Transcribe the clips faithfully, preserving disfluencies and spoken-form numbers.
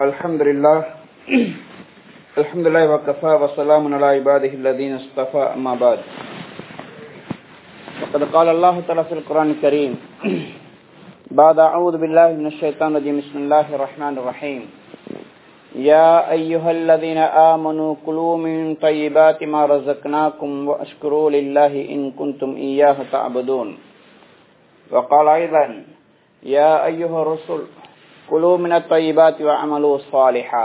الحمد لله الحمد لله وكفى وسلام على عباده الذين اصطفى أما بعد وقد قال الله تعالى في القرآن الكريم بعد أعوذ بالله من الشيطان الرجيم بسم الله الرحمن الرحيم يا أيها الذين آمنوا كلوا من طيبات ما رزقناكم واشكروا لله إن كنتم إياه تعبدون وقال أيضا يا أيها الرسل كلوا من الطيبات وعملوا صالحا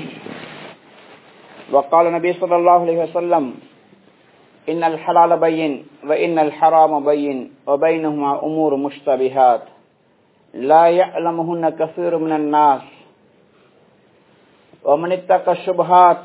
وقال النبي صلى الله عليه وسلم إن الحلال بين وإن الحرام بين وبينهما أمور مشتبهات لا يعلمهن كثير من الناس ومن اتقى الشبهات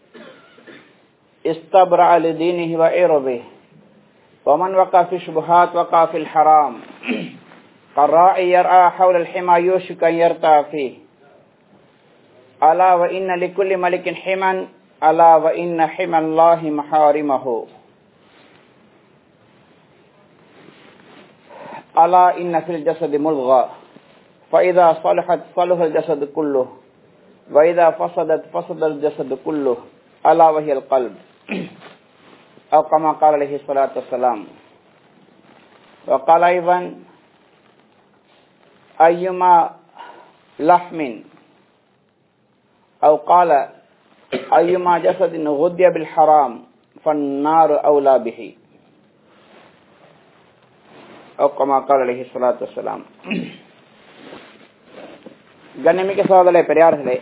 استبرأ لدينه وعرضه ومن وقع في الشبهات وقع في الحرام كالراعي يرعى حول الحمى يوشك أن يرتع فيه ألا وإن لكل ملك حما ألا وإن حمى الله محارمه ألا إن في الجسد مضغة فإذا صلحت صلح الجسد كله وإذا فسدت فسد الجسد كله ألا وهي القلب أو كما قال عليه الصلاة والسلام وقال أيضا أيما لحم أو قال أيما جسد غذي بالحرام فالنار أولى به أو كما قال عليه الصلاة والسلام. கண்ணியமிக்க சகோதரர்களே, பெரியார்களே,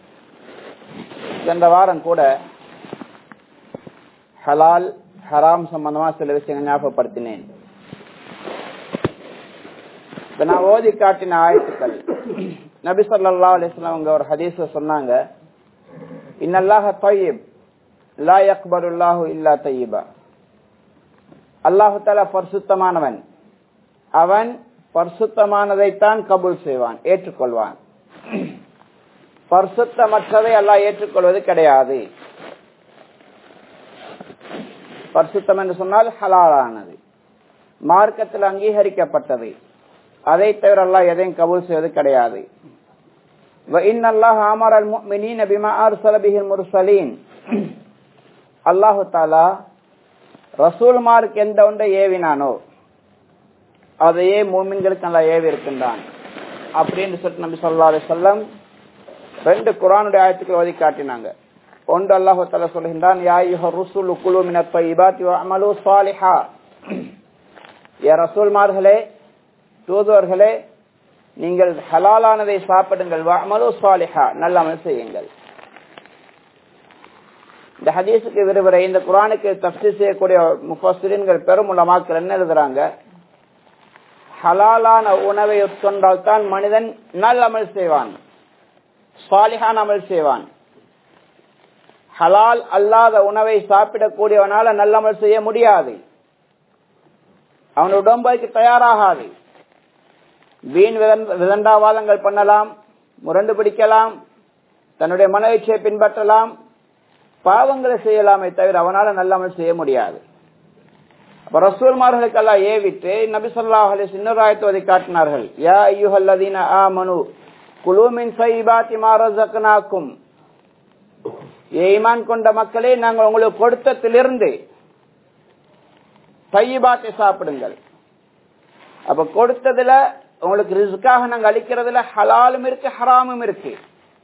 சென்ற வாரம் கூட ஹலால் ஹராம் சம்பந்தமா சில விஷயங்கள் ஞாபகப்படுத்தினேன். நான் ஓதி காட்டின ஆயத்துக்கள் நபி ஸல்லல்லாஹு அலைஹி வஸல்லம் அவங்க ஒரு ஹதீஸ்ல சொன்னாங்க, இன்னல்லாஹ தய்யிப் லா யக்பலுல்லாஹு இல்லா தய்யிபா. அல்லாஹ் தஆலா பரிசுத்தமானவன், அவன் பரிசுத்தமானதைத்தான் கபூல் செய்வான், ஏற்றுக்கொள்வான். பரிசுத்தமற்றதை அல்லாஹ் ஏற்றுக்கொள்வது கிடையாது. பரிசுத்தம் என்று சொன்னால் ஹலாலானது, மார்க்கத்தில் அங்கீகரிக்கப்பட்டது, அதை தவிர அல்லாஹ் எதையும் கபூல் செய்வது கிடையாது. அல்லாஹு தாலா ரசூல்மாருக்கு எந்த ஒன்றை ஏவினானோ அதையே மூமின்களுக்கு நல்லா ஏவி இருக்கின்றான் அப்படின்னு சொல்லிட்டு நபி ஸல்லல்லாஹு அலைஹி வஸல்லம் ரெண்டு குர்ஆனுடைய ஆயத்துக்களை ஓதி காட்டினாங்க. ஒன்று அல்லாஹு தஆலா சொல்கின்றான், யா அய்யுஹர் ருசுலு குலு மினத் தய்யிபாத்தி வஅமலு ஸாலிஹா. யா ரசூல்மார்களே, தூதுவர்களே, நீங்கள் ஹலாலானதை சாப்பிடுங்கள், வஅமலு ஸாலிஹா, நல்ல அமல் செய்யுங்கள். இந்த ஹதீஸுக்கு விரிவுரை, இந்த குர்ஆனுக்கு தஃப்சீர் செய்யக்கூடிய முஃபஸ்ஸிரீன்கள் பெரும் உலமாக்கள் என்ன எழுதுறாங்க, ஹலாலான உணவை உட்கொண்டால் தான் மனிதன் நல்ல அமல் செய்வான், சாலிஹான அமல் செய்வான். ஹலால் அல்லாத உணவை சாப்பிடக்கூடியவனால நல்ல அமல் செய்ய முடியாது, அவன் உடம்புக்கு தயாராகாது. வீண் விதண்டாவாதங்கள் பண்ணலாம், முரண்டு பிடிக்கலாம், தன்னுடைய மன இச்சையை பின்பற்றலாம், பாவங்களை செய்யலாமே தவிர அவனால நல்ல அமல் செய்ய முடியாது. ரசூல்மார்களுக்கு எல்லாம் ஏவிட்டு நபி ஸல்லல்லாஹு அலைஹி வஸல்லம் இன்னொரு ஆயத்தை ஓதி காட்டினார்கள், யா அய்யுஹல்லதீன ஆமனு குலூ மின் ஸய்யிபாத்தி மா ரஸக்னாக்கும். ஈமான் கொண்ட மக்களே, நாங்கள் உங்களுக்கு கொடுத்ததிலிருந்து தய்யிபாத்தை சாப்பிடுங்கள். அப்ப கொடுத்ததுல உங்களுக்கு ரிஸ்காக நாங்க அளிக்கிறதுல ஹலாலும் இருக்கு, ஹராமும் இருக்கு.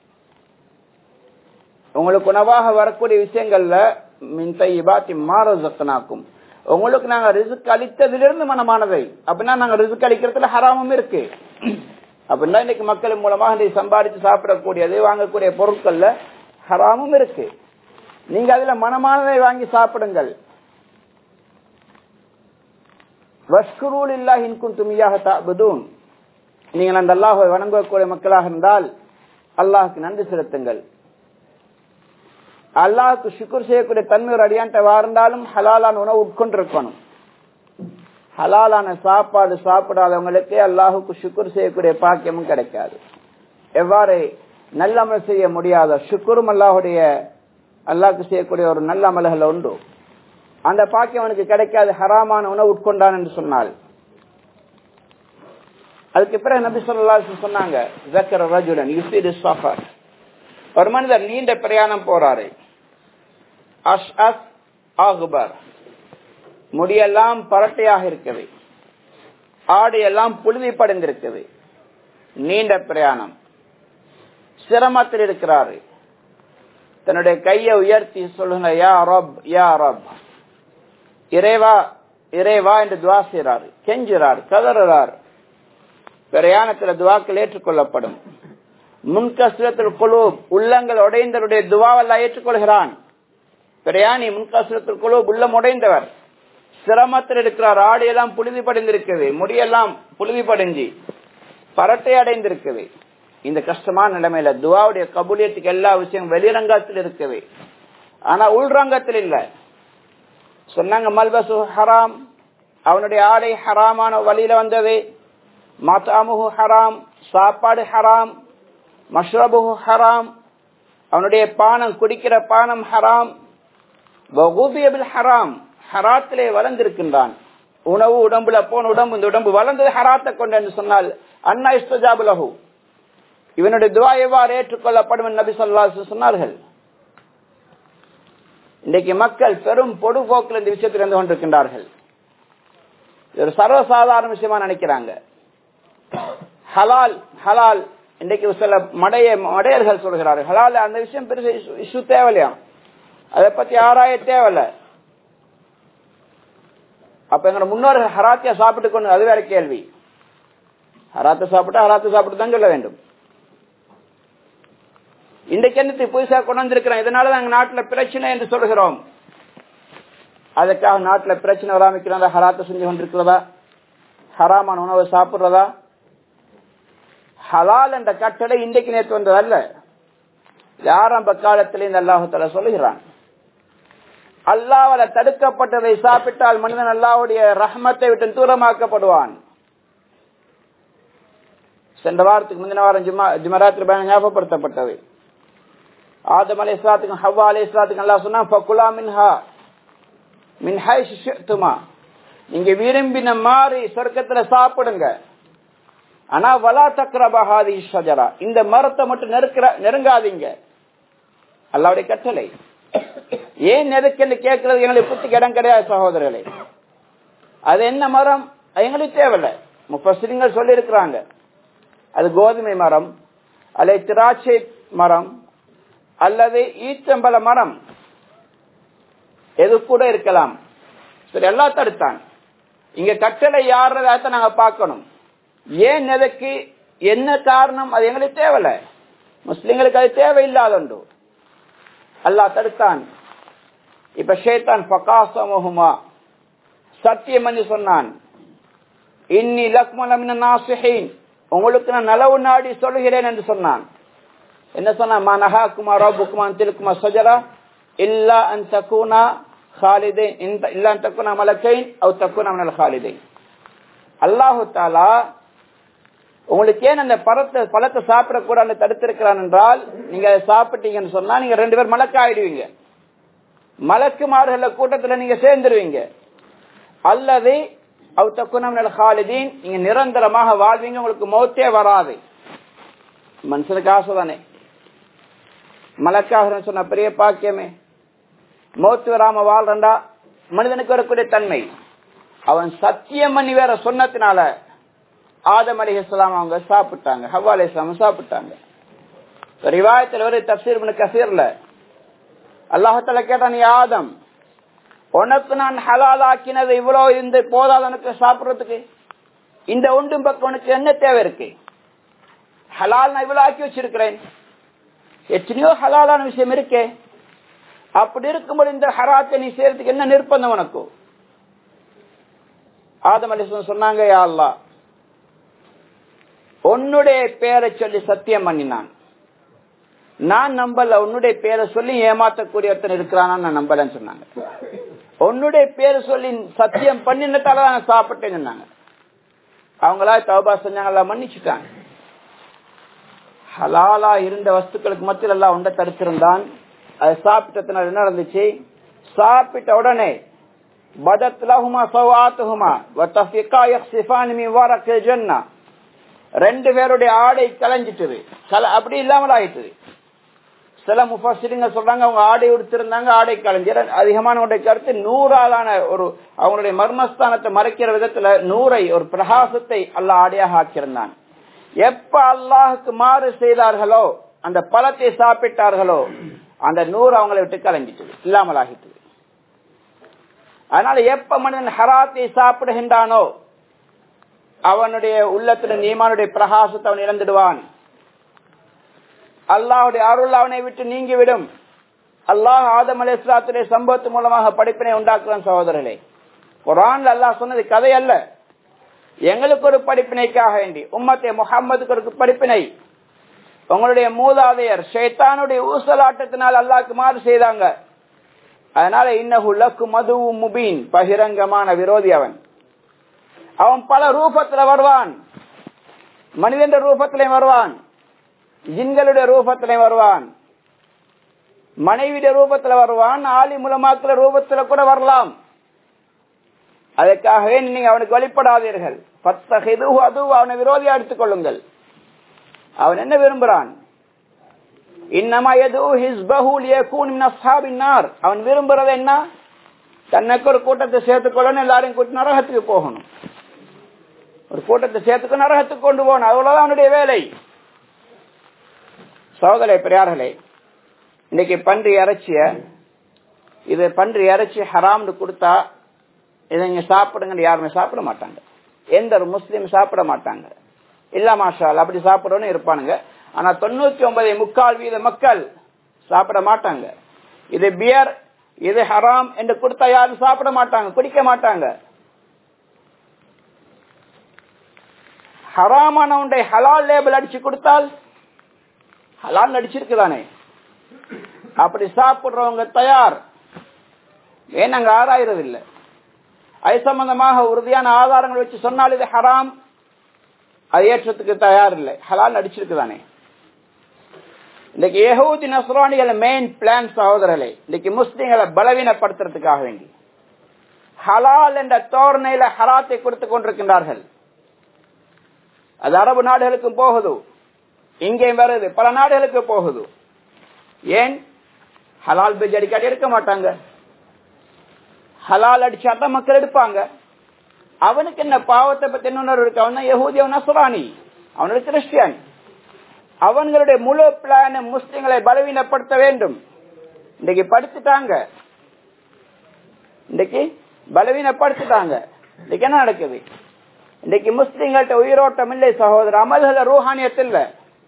உங்களுக்கு உணவாக வரக்கூடிய விஷயங்கள்ல மின் தய்யிபாத்தி மா ரஸக்னாக்கும், உங்களுக்கு நாங்க ரிஸ்க் அளித்ததிலிருந்து மனமானதை. அப்படின்னா நாங்க ரிஸ்க் அளிக்கிறதுல ஹராமும் இருக்கு. அப்படின்னா இன்னைக்கு மக்கள் மூலமாக சம்பாதிச்சு சாப்பிடக்கூடியது, வாங்கக்கூடிய பொருட்கள்ல ஹராமும் இருக்கு. நீங்க அதுல மனமானதை வாங்கி சாப்பிடுங்கள். வஷ்குரு லில்லாஹி இன் குன்தும் இய்யாஹு தஅபுதூன். நீங்கள் அந்த அல்லாஹ்வை வணங்கக்கூடிய மக்களாக இருந்தால் அல்லாஹ்வுக்கு நன்றி செலுத்துங்கள். அல்லாஹ்வுக்கு ஷுக்ர் செய்யக்கூடிய தன்மை ஒரு அடியான்ட்ட வாழ்ந்தாலும் ஹலாலான உணவு உட்கொண்டிருக்கணும். ஹலாலான சாப்பாடு சாப்பிடாதவங்களுக்கு அல்லாஹ்வுக்கு ஷுக்ர் செய்யக்கூடிய பாக்கியமும் கிடைக்காது. எவ்வாறு நல்ல அமல் செய்ய முடியாத ஷுக்ரும் அல்லாஹுடைய அல்லாஹ்வுக்கு செய்யக்கூடிய ஒரு நல்ல அமல்கள் உண்டு, அந்த பாக்கியம் அவனுக்கு கிடைக்காது ஹராமான உணவு உட்கொண்டான் என்று சொன்னால். அதுக்கு பிறகு நபி ஸல்லல்லாஹு அலைஹி வஸல்லம் சொன்னாங்க, ذكر رجلا يفيد السفر ஒரு மனிதர் நீண்ட பிரயாணம் போறாரு, அஷ்அஸ் அக்பர், முடியெல்லாம் பரட்டையாக இருக்குது, ஆடு எல்லாம் புழுதி படைந்திருக்குது, நீண்ட பிரயாணம், சிரமத்தில் இருக்கிறாரு. தன்னுடைய கையை உயர்த்தி சொல்லுங்க, யா ரப் யா ரப், இறைவா இறைவா என்று துவா செய்றாரு, கெஞ்சுறார், கதறார். பிரயாணத்தில் துவாக்கள் ஏற்றுக்கொள்ளப்படும். முன்கஸ்ரத்துல் குலூப், உள்ளங்கள் உடைந்தவருடைய துவாவெல்லாம் ஏற்றுக்கொள்கிறான். பிரயாணி முன்கஸ்ரத்துல் குலூப், உள்ளம் உடைந்தவர், சிரமத்தில் இருக்கிறார், ஆடு எல்லாம் புழுதி படைந்திருக்குது, முடியெல்லாம் புழுதி படைஞ்சி பரட்டை அடைந்திருக்குது. இந்த கஷ்டமான நிலைமையில துவாவுடைய கபூலியத்துக்கு எல்லா விஷயம் வெளிரங்கத்தில் இருக்குது, ஆனா உள்ரங்கத்தில் இல்ல. சொன்னாங்க மல்பசு ஹராம், அவனுடைய ஆடை ஹராமான வழியில வந்தது. மத்அமுஹு ஹராம், சாப்பாடு ஹராம். மஷ்ரபுஹு ஹராம், அவனுடைய பானம் குடிக்கிற பானம் ஹராம். வகுபிய பில் ஹராம், ஹராத்திலே வளர்ந்திருக்கின்றான். உணவு உடம்புல போன உடம்பு, இந்த உடம்பு வளர்ந்தது ஹராத்தை கொண்டு என்று சொன்னால் அன்னா இஸ்தஜாபு லஹு, இவனுடைய துவா எவ்வாறு ஏற்றுக்கொள்ளப்படும் என்று நபி ஸல்லல்லாஹு அலைஹி வஸல்லம் சொன்னார்கள். இன்றைக்கு மக்கள் பெரும் பொடுபோக்கில் இந்த விஷயத்தில் இருந்து கொண்டிருக்கின்றார்கள். ஒரு சர்வசாதாரண விஷயமா நினைக்கிறாங்க. ஹலால் ஹலால் இன்றைக்கு சில மடைய மடையர்கள் சொல்கிறார்கள் ஹலால், அந்த விஷயம் பெருசு இஷ்யூ தேவையில்லையா, அதை பத்தி ஆராய தேவையில்ல. அப்ப எங்க முன்னோர்கள் ஹராத்தியா சாப்பிட்டு கொண்டு, அது வேற கேள்வி. ஹராத்த சாப்பிட்டா ஹராத்த சாப்பிட்டு தான் சொல்ல வேண்டும். இன்றைக்கு என்ன புதுசா கொண்டு வந்திருக்கிறோம், இதனாலதான் எங்க நாட்டுல பிரச்சனை என்று சொல்கிறோம். அதுக்காக நாட்டுல பிரச்சனை வராமிக்கிறதா, ஹராத்த செஞ்சு கொண்டிருக்கிறதா, ஹராமான உணவை சாப்பிடுறதா? ஹலால் என்ற கட்டளை இன்றைக்கு நேற்று வந்ததல்ல, ஆரம்ப காலத்திலே இந்த அல்லாஹ் தஆலா சொல்லுகிறான். அல்லாஹ்வால தடுக்கப்பட்டதை சாப்பிட்டால் மனிதன் அல்லாஹ்வுடைய ரஹ்மத்தை விட்டு தூரமாக்கப்படுவான். சென்ற வாரத்துக்கு முந்தின வாரம் ஜுமா ஜுமராத்தில் பயணம் ஞாபகப்படுத்தப்பட்டது. ஆதம் அலைஹிஸ்ஸலாத்துக்கும் ஹவ்வா அலைஹிஸ்ஸலாத்துக்கும் அல்லாஹ் சொன்னான், ஃபகுலா மின்ஹா மின் ஹைஸு ஷிஅ்துமா, நீங்க விரும்பின மாதிரி சொர்க்கத்துல சாப்பிடுங்க, ஆனா வலா தக்ரபா ஹாதிஹி ஷஜரா, இந்த மரத்தை மட்டும் நெருக்கிற நெருங்காதீங்க. அல்லாஹ்வுடைய கட்டளை. ஏன் நெருக்கன்னு கேட்கறது எங்களுக்கு புத்திக்கு இடம் கிடையாது சகோதரர்களே. அது என்ன மரம் எங்களுக்கு தேவையில்லை. முஃபஸ்ஸிரீன்கள் சொல்லி இருக்கிறாங்க, அது கோதுமை மரம் அல்லது திராட்சை மரம் அல்லது ஈச்சம்பழ மரம், எது கூட இருக்கலாம். சரி, எல்லாம் தடுத்தான். இங்க கட்டளை யாரதை நாங்க பார்க்கணும். ஏன் எதுக்கு என்ன காரணம், அது எங்களுக்கு தேவையில்லை. முஸ்லிம்களுக்கு அது தேவையில்லாத ஒன்று. அல்லாஹ் தடுத்தான். இப்ப ஷைத்தான் ஃபகாஸமஹுமா, சத்தியம் என்று சொன்னான். இன்னி லக்மல மினன் நாஸிஹீன், உங்களுக்கு நான் நலவு நாடி சொல்லுகிறேன் என்று சொன்னான். என்ன சொன்னா, மா நஹாகுமா ரப்புகுமா அன் தில்குமா ஷஜரா இல்லா அன் தகுனா ஹாலிதைன் இல்லா அன் தகுனா மலக்கைன் அவ் தகுனா மினல் ஹாலிதைன். அல்லாஹ் தஆலா உங்களுக்கு ஏன் அந்த பழத்தை பழத்தை சாப்பிடக்கூடாது தடுத்திருக்கிறான் என்றால், நீங்க அதை சாப்பிட்டீங்கன்னு சொன்னா நீங்க ரெண்டு பேர் மலக்கு ஆயிடுவீங்க, மலக்குமார்கள கூட்டத்தில் நீங்க சேர்ந்துருவீங்க. அல்லது அவ் தகுனா மினல் ஹாலிதீன், நீங்க நிரந்தரமாக வாழ்வீங்க, உங்களுக்கு மௌத்தே வராது. மனுஷனுக்கு ஆசை தானே, மலக்காக சொன்ன பெரிய பாக்கியமே. மௌத்து வராம வாழ்றா மனிதனுக்கு வரக்கூடிய தன்மை. அவன் சத்தியம் பண்ணி வேற சொன்னத்தினால ஆதம் அலைஹிஸ்ஸலாம் அவங்க சாப்பிட்டாங்க, ஹவ்வா அலைஹிஸ்ஸலாம் சாப்பிட்டாங்க. ரிவாயத்தில் ஒரு தஃப்சீர் இப்னு கஸீர்ல அல்லாஹ் தஆலா கேட்டான், நீ ஆதம், உனக்கு நான் ஹலால் ஆக்கினது இவ்வளவு இந்த போதாது உனக்கு சாப்பிடுறதுக்கு? இந்த ஒன்றும் பக்கம் உனக்கு என்ன தேவை இருக்கு? ஹலால் நான் இவ்வளவு ஆக்கி வச்சிருக்கிறேன், எத்தனையோ ஹலாலான விஷயம் இருக்கே. அப்படி இருக்கும்போது இந்த ஹராத்தை நீ செய்யறதுக்கு என்ன நிர்பந்தம் உனக்கு? ஆதம் அலைஹிஸ்ஸலாம் சொன்னாங்க, யா அல்லாஹ், உன்னுடைய பேரை சொல்லி சத்தியம் பண்ணினான், நான் நம்பல. உன்னுடைய பேரை சொல்லி ஏமாத்தக்கூடிய ஒருத்தன் இருக்கிறானா, நான் நம்பலன்னு சொன்னாங்க. உன்னுடைய பேரை சொல்லி சத்தியம் பண்ணினதால நான் சாப்பிட்டேன்னு சொன்னாங்க. அவங்களா தௌபா செஞ்சாங்க, எல்லாம் மன்னிச்சுட்டாங்க. ஹலாலா இருந்த வஸ்துக்களுக்கு மத்தியில் எல்லாம் ஒன்றை தடுத்திருந்தான். அதை சாப்பிட்டதுனால என்ன நடந்துச்சு? சாப்பிட்ட உடனே பதத் லஹுமா சவாத்துஹுமா வதஃபிகா யக்ஸிஃபானி மின் வரகில் ஜன்னah, ரெண்டு பேருடைய ஆடை கலஞ்சிட்டது, அப்படி இல்லாமல் ஆயிட்டது. சில முஃபஸ்ஸிரீங்க சொல்றாங்க அவங்க ஆடை உடுத்திருந்தாங்க, ஆடை கலைஞர். அதிகமானவருடைய கருத்து நூறாலான ஒரு அவங்களுடைய மர்மஸ்தானத்தை மறைக்கிற விதத்துல நூறை ஒரு பிரகாசத்தை அல்லாஹ் ஆடையாக ஆக்கியிருந்தான். எப்ப அல்லாஹுக்கு மாறு செய்தார்களோ, அந்த பழத்தை சாப்பிட்டார்களோ, அந்த நூறு அவங்களை விட்டு கலைஞ்சிட்டு இல்லாமல் ஆகிட்டு. அதனால எப்ப மனிதன் ஹராத்தை சாப்பிடுகின்றானோ அவனுடைய உள்ளத்துல ஈமானுடைய பிரகாசத்தை அவன் இழந்துடுவான். அல்லாஹ்வுடைய அருள் அவனை விட்டு நீங்கிவிடும். அல்லாஹ் ஆதம் அலைஹிஸ்ஸலாத்துடைய சம்பவத்து மூலமாக படிப்பினை உண்டாக்குறான். சகோதரர்களே, குர்ஆன்ல அல்லாஹ் சொன்னது கதை அல்ல, எங்களுக்கு ஒரு படிப்பினைக்காக வேண்டி, உம்மத்தே முஹம்மதுக்கு ஒரு படிப்பினை. உங்களுடைய மூதாதையர் ஷைத்தானுடைய ஊசலாட்டத்தினால் அல்லாஹ்க்கு மாறு செய்தாங்க. அதனால இன்னஹு லக்கும் மதுவும் முபீன், பகிரங்கமான விரோதி அவன். அவன் பல ரூபத்துல வருவான், மனிதன் ரூபத்திலே வருவான், ஜின்களுடைய ரூபத்திலே வருவான், மனைவியுடைய ரூபத்துல வருவான், ஆலி முலமாக்கள ரூபத்துல கூட வரலாம். அதற்காகவே நீங்க அவனுக்கு வழிபடாதீர்கள். ஃபத்தஹிதுஹு அதுவ, அவனை விரோதியா எடுத்துக் கொள்ளுங்கள். அவன் என்ன விரும்புறான்? இன்னமா யதுஉ ஹிஸ்பஹு லியகூன மின் அஸ்ஹாபின் நார். அவன் விரும்புறது என்ன? தனக்கு ஒரு கூட்டத்தை சேர்த்துக் கொள்ளணும், எல்லாரும் கூட்டி நரகத்துக்கு போகணும். ஒரு கூட்டத்தை சேர்த்துக்க நரகத்துக்கு கொண்டு போகணும், அவ்வளவுதான் அவனுடைய வேலை. சகோதரர்களே, பெரியார்களே, இன்னைக்கு பன்றி இறைச்சிய இது பன்றி இறைச்சி ஹராம்னு கொடுத்தா இதை நீங்க சாப்பிடுங்க யாருமே சாப்பிட மாட்டாங்க. எந்த ஒரு முஸ்லீம் சாப்பிட மாட்டாங்க. இல்ல மாஷா அல்லாஹ் அப்படி சாப்பிடணும் இருப்பானுங்க. ஆனா தொண்ணூத்தி ஒன்பது முக்கால் வீத மக்கள் சாப்பிட மாட்டாங்க. இது பியர், இது ஹராம் என்று கொடுத்தா யாரும் சாப்பிட மாட்டாங்க, குடிக்க மாட்டாங்க. ஹராமான ஒன்றை ஹலால் லேபிள் அடிச்சு கொடுத்தால் ஹலால் அடிச்சிருக்குதானே, அப்படி சாப்பிடுறவங்க தயார். ஏன் நாங்க ஆராயிறது இல்லை. அது சம்பந்தமாக உறுதியான ஆதாரங்கள் வச்சு சொன்னால் இது ஹராம், அது ஏற்றத்துக்கு தயார் இல்லை. ஹலால் அடிச்சிருக்குதானே. இன்னைக்கு யஹூதி நஸ்ரானிகள் மெயின் பிளான் சகோதரர்களே, இன்னைக்கு முஸ்லிம்களை பலவீனப்படுத்துறதுக்காக வேண்டி ஹலால் என்ற தோரணையில ஹராத்தை கொடுத்துக் கொண்டிருக்கின்றார்கள். அது அரபு நாடுகளுக்கும் போகுது, இங்கேயும் வருது, பல நாடுகளுக்கு போகுது. ஏன்? ஹலால் பேஜ் அடிக்காட்டி எடுக்க மாட்டாங்க. ஹலால் அடிச்சாதான் மக்கள் எடுப்பாங்க. அவனுக்கு என்ன பாவத்தை பத்தி இன்னொரு இருக்கு. அவன் யஹூதி, அவன் நஸ்ரானி, அவனோட கிறிஸ்டியன். அவங்களுடைய முழு பிளான் முஸ்லிம்களை பலவீனப்படுத்த வேண்டும். இன்னைக்கு படுத்துட்டாங்க, இன்னைக்கு பலவீனப்படுத்திட்டாங்க. இன்னைக்கு என்ன நடக்குது? இன்னைக்கு முஸ்லிம்கள்ட்ட உயிரோட்டம் இல்லை சகோதரர், அமல்கள ரூஹானியத் இல்ல.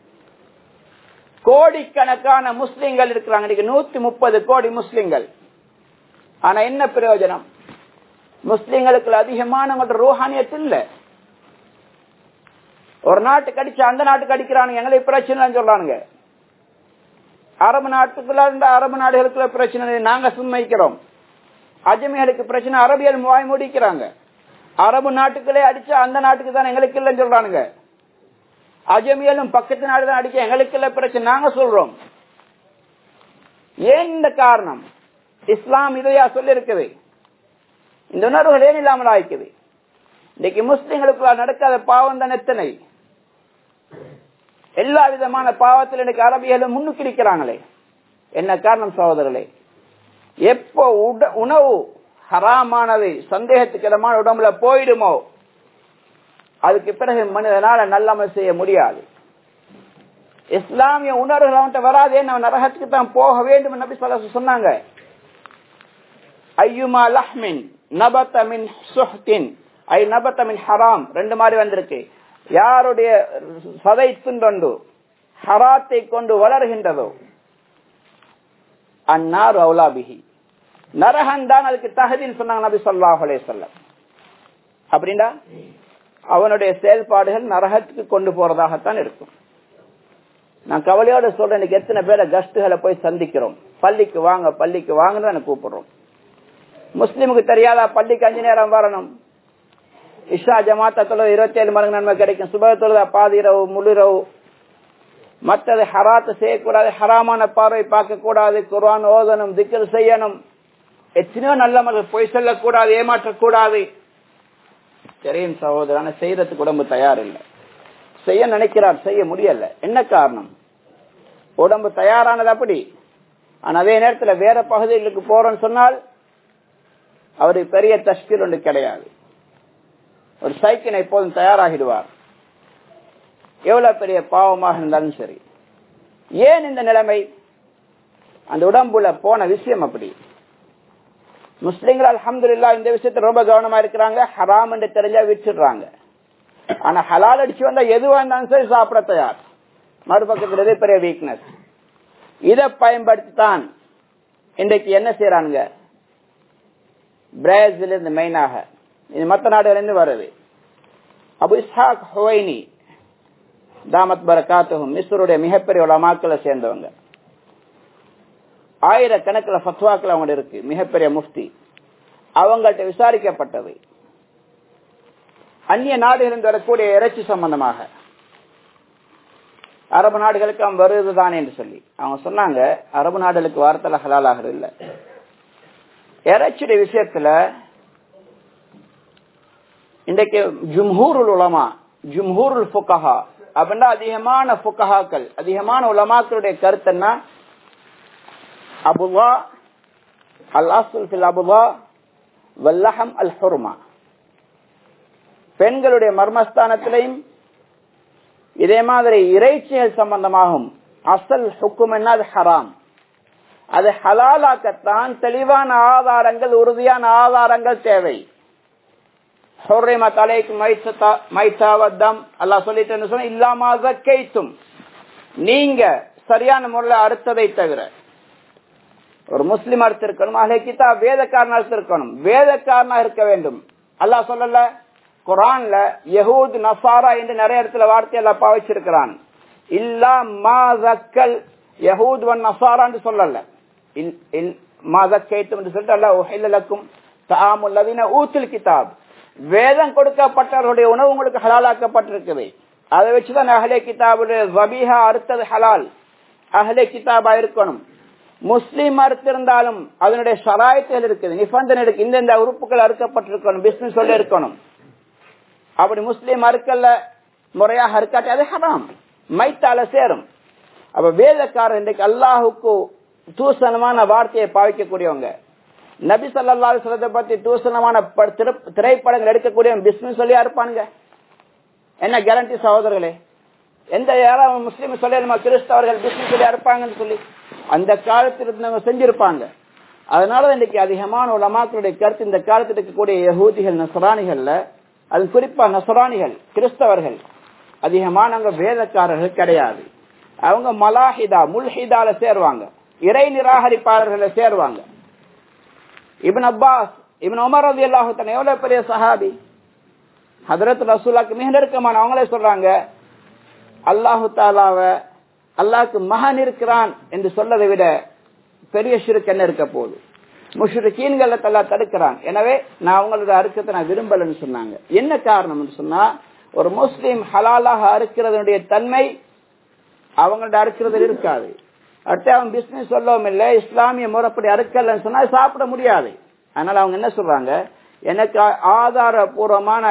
கோடிக்கணக்கான முஸ்லிம்கள் இருக்கிறாங்க, இன்னைக்கு நூத்தி முப்பது கோடி முஸ்லிம்கள். ஆனா என்ன பிரயோஜனம்? முஸ்லிம்களுக்கு அதிகமான ரூஹானியத் இல்ல. ஒரு நாட்டுக்கு அடிச்சு அந்த நாட்டுக்கு அடிக்கிறானுங்க, எங்களை பிரச்சனை சொல்றானுங்க. அரபு நாட்டுக்குள்ள இருந்த அரபு நாடுகளுக்குள்ள பிரச்சனை நாங்க சும்மைக்கிறோம். அஜமிகளுக்கு பிரச்சனை, அரபியல் வாய் முடிக்கிறாங்க. அரபு நாட்டுக்குள்ளே அடிச்சா அந்த நாட்டுக்கு தான் எங்களுக்கு இல்லைன்னு சொல்றானுங்க. அஜமியலும் பக்கத்து நாடு தான் அடிச்சா எங்களுக்கு இல்ல பிரச்சனை நாங்க சொல்றோம். ஏன் இந்த காரணம்? இஸ்லாம் இதையா சொல்லி இருக்குது. இந்த உணர்வுகள் ஏன் இல்லாமல் ஆயிக்குது? இன்னைக்கு முஸ்லிம்களுக்குள்ள நடக்காத பாவம் தான் எத்தனை. எல்லா விதமான பாவத்தில் இன்னைக்கு அரபியலும் முன்னுக்கு இருக்கிறாங்களே. என்ன காரணம் சகோதரர்களே? எப்போ உணவு ஹராமானது சந்தேகத்துக்கு இடமான உடம்புல போயிடுமோ அதுக்கு பிறகு மனிதனால நல்லமல் செய்ய முடியாது. இஸ்லாமிய உணர்வுகள் அவன்கிட்ட வராதே, நம்ம நரகத்துக்கு தான் போக வேண்டும் நபி ஸல்லல்லாஹு அலைஹி வஸல்லம் சொன்னாங்க. ஐயுமா லஹ்மின் நபத மின் சுஹ்தின் ஐ நபத மின் ஹராம், ரெண்டு மாதிரி வந்திருக்கு. யாருடைய சதை துண்டொண்டு ஹராத்தை கொண்டு வளர்கின்றதோ அன்னார் அவுலா பிஹி, நரகன் தான் அதுக்கு தகுதின்னு சொன்னாங்க நபி ஸல்லல்லாஹு அலைஹி வஸல்லம். அப்படின்னா அவனுடைய செயல்பாடுகள் நரகத்துக்கு கொண்டு போறதாகத்தான் இருக்கும். நான் கவலையோட சொல்றேன், இன்னைக்கு எத்தனை பேரை கஸ்டுகளை போய் சந்திக்கிறோம். பள்ளிக்கு வாங்க பள்ளிக்கு வாங்கன்னு கூப்பிடுறோம். முஸ்லிமுக்கு தெரியாதா பள்ளிக்கு அஞ்சு நேரம் வரணும்? இஷா ஜமாத்தா தொழுது இருபத்தி ஏழு மடங்கு நன்மை கிடைக்கும். சுப தொழுதா பாதி இரவு முழு இரவு. மற்றது ஹராத்தை செய்யக்கூடாது, ஹராமான பார்வை பார்க்க கூடாது, குர்ஆன் ஓதணும், திக்ர் செய்யணும், எத்தனையோ நல்ல மக்கள் பொய் சொல்லக்கூடாது, ஏமாற்றக்கூடாது. தெரியும் சகோதரன, செய்யறதுக்கு உடம்பு தயார் இல்லை. செய்ய நினைக்கிறார், செய்ய முடியல. என்ன காரணம்? உடம்பு தயாரானது அப்படி. ஆனா அதே நேரத்தில் வேற பகுதிகளுக்கு போறோம்னு சொன்னால் அவருக்கு பெரிய தஷ்கீல் ஒன்று கிடையாது. ஒரு சைக்கிள் எப்போதும் தயாராகிடுவார், எவ்வளவு பெரிய பாவமாக இருந்தாலும் சரி. ஏன் இந்த நிலைமை? அந்த உடம்புல போன விஷயம் அப்படி. முஸ்லிம்கள் அல்ஹம்துலில்லாஹ் இந்த விஷயத்துல ரொம்ப கவனமா இருக்கிறாங்க. ஹராம் என்று தெரிஞ்சா விட்டுடுறாங்க. ஆனா ஹலால் அடிச்சு வந்தா எதுவா இருந்தாலும் சரி சாப்பிட தயார். மறுபக்கத்துல பெரிய வீக்னஸ். இதை பயன்படுத்தித்தான் இன்றைக்கு என்ன செய்யறாங்க, பிரேசில் இருந்து மெயினாக இது மற்ற நாடுகள் இருந்து வருது. அபு இஸ்ஹாக் ஹுவைனி தாமத் பரகாத்துஹும் மிஸ்ருடைய மிகப்பெரிய உலமாக்களை சேர்ந்தவங்க. ஆயிரக்கணக்கில் ஃபத்வாக்கள் அவங்க இருக்கு, மிகப்பெரிய முஃப்தி. அவங்கள்ட்ட விசாரிக்கப்பட்டது அந்நிய நாடுகளில் வரக்கூடிய இறைச்சி சம்பந்தமாக அரபு நாடுகளுக்கு அவன் வருதுதானே என்று சொல்லி. அவங்க சொன்னாங்க அரபு நாடுகளுக்கு வார்த்தை ஹலாலாகிறது இல்லை. இறைச்சியுடைய விஷயத்துல இன்றைக்கு ஜும்ஹூருல் உலமா, ஜும்ஹூருல் ஃபுகஹா அப்படின்னா அதிகமான ஃபுகஹாக்கள், அதிகமான உலமாக்களுடைய கருத்துன்னா அபுவா அல் அஸ்ல் ஃபில் அபுவா வல்லஹம் அல் ஹுர்மா. பெண்களுடைய மர்மஸ்தானத்திலையும் இதே மாதிரி இறைச்சிகள் சம்பந்தமாகும் அசல் ஹுக்கும் என்ன, அது ஹராம். அது ஹலாலாக்கத்தான் தெளிவான ஆதாரங்கள், உறுதியான ஆதாரங்கள் தேவை. அல்லாஹ் சொல்லிட்டு சொன்ன இல்லாம ஜக்கைத்தும், நீங்க சரியான முறையில் அறுத்ததை தவிர. ஒரு முஸ்லிம் அறுத்திருக்கணும், அஹ்லே கிதாப் வேதக்காரன் அறுத்திருக்கணும், வேதக்காரனா இருக்க வேண்டும். அல்லாஹ் சொல்லல குர்ஆன்ல யஹூத் நஸாரா என்று நிறைய இடத்துல வார்த்தையெல்லாம் பாவிச்சிருக்கிறான். இல்லா மா ஜக்கல் யஹூத் வன் நஸாரா என்று சொல்லல, மா ஜக்கைத்தும் என்று சொல்லிட்டு அல்லாஹ் உஹில்ல லக்கும் தஆமுல் லதீன ஊத்துல் கிதாப், வேதம் கொடுக்கப்பட்டவர்களுடைய உணவு உங்களுக்கு ஹலாலாக்கப்பட்டிருக்குது. அதை வச்சுதான் அஹ்லே கிதாபுடைய ஜபீஹா அறுத்தது ஹலால். அஹ்லே கிதாபா இருக்கணும். முஸ்லீம் அறுத்திருந்தாலும் அதனுடைய ஷராயித்துகள் இருக்குது, நிபந்தனை இருக்கு. இந்த உறுப்புகள் அறுக்கப்பட்டிருக்கணும், பிஸ்மிஸ் சொல்லி இருக்கணும். அப்படி முஸ்லீம் அறுக்கல்ல, முறையாக அறுக்காட்டி அது ஹராம், மைத்தால சேரும். அப்ப வேதக்காரர் இன்றைக்கு அல்லாஹுக்கு தூசணமான வார்த்தையை பாவிக்கக்கூடியவங்க, நபி ஸல்லல்லாஹு அலைஹி வஸல்லம் பத்தி தூசணமான திரைப்படங்கள் எடுக்கக்கூடிய பிஸ்மிஸ் சொல்லி அறுப்பானுங்க. என்ன கேரண்டி சகோதரர்களே? எந்த யாராவது முஸ்லீம் சொல்லிடுமா கிறிஸ்தவர்கள் பிஸ்மிஸ் சொல்லி அறுப்பாங்கன்னு சொல்லி? அந்த காலத்தில் இருந்தவங்க செஞ்சிருப்பாங்க. அதனால இன்னைக்கு அதிகமான உலமாக்களுடைய கருத்து, இந்த காலத்தில் இருக்கக்கூடிய யஹூதிகள் நஸ்ரானிகள்ல, அது குறிப்பா நஸ்ரானிகள் கிறிஸ்தவர்கள் அதிகமானவங்க வேதக்காரர்கள் கிடையாது. அவங்க மலாஹிதா முல்ஹிதால சேருவாங்க, இறை நிராகரிப்பாளர்களை சேருவாங்க. இப்னு அப்பாஸ் இப்னு உமர் ரலியல்லாஹு தஆலா எவ்வளவு பெரிய சஹாபி, ஹஜ்ரத் ரசூலுல்லாஹ்க்கு மிக நெருக்கமான. அவங்களே சொல்றாங்க அல்லாஹு தஆலாவை அல்லாஹ்க்கு மகன் இருக்கிறான் என்று சொல்லதை விட பெரிய ஷிர்க் என்ன இருக்க போகுது? முஷ்ரிக்கீன்களை அல்லாஹ் தடுக்கிறான். எனவே நான் அவங்களோட அறுக்கத்தை நான் விரும்பலன்னு சொன்னாங்க. என்ன காரணம் சொன்னா, ஒரு முஸ்லீம் ஹலாலாக அறுக்கிறதுடைய தன்மை அவங்களோட அறுக்கிறது இருக்காது. அடுத்து அவன் பிஸ்னஸ் சொல்லவும் இல்லை, இஸ்லாமிய முறைப்படி அறுக்கலன்னு சொன்னா சாப்பிட முடியாது. அதனால அவங்க என்ன சொல்றாங்க, எனக்கு ஆதாரபூர்வமான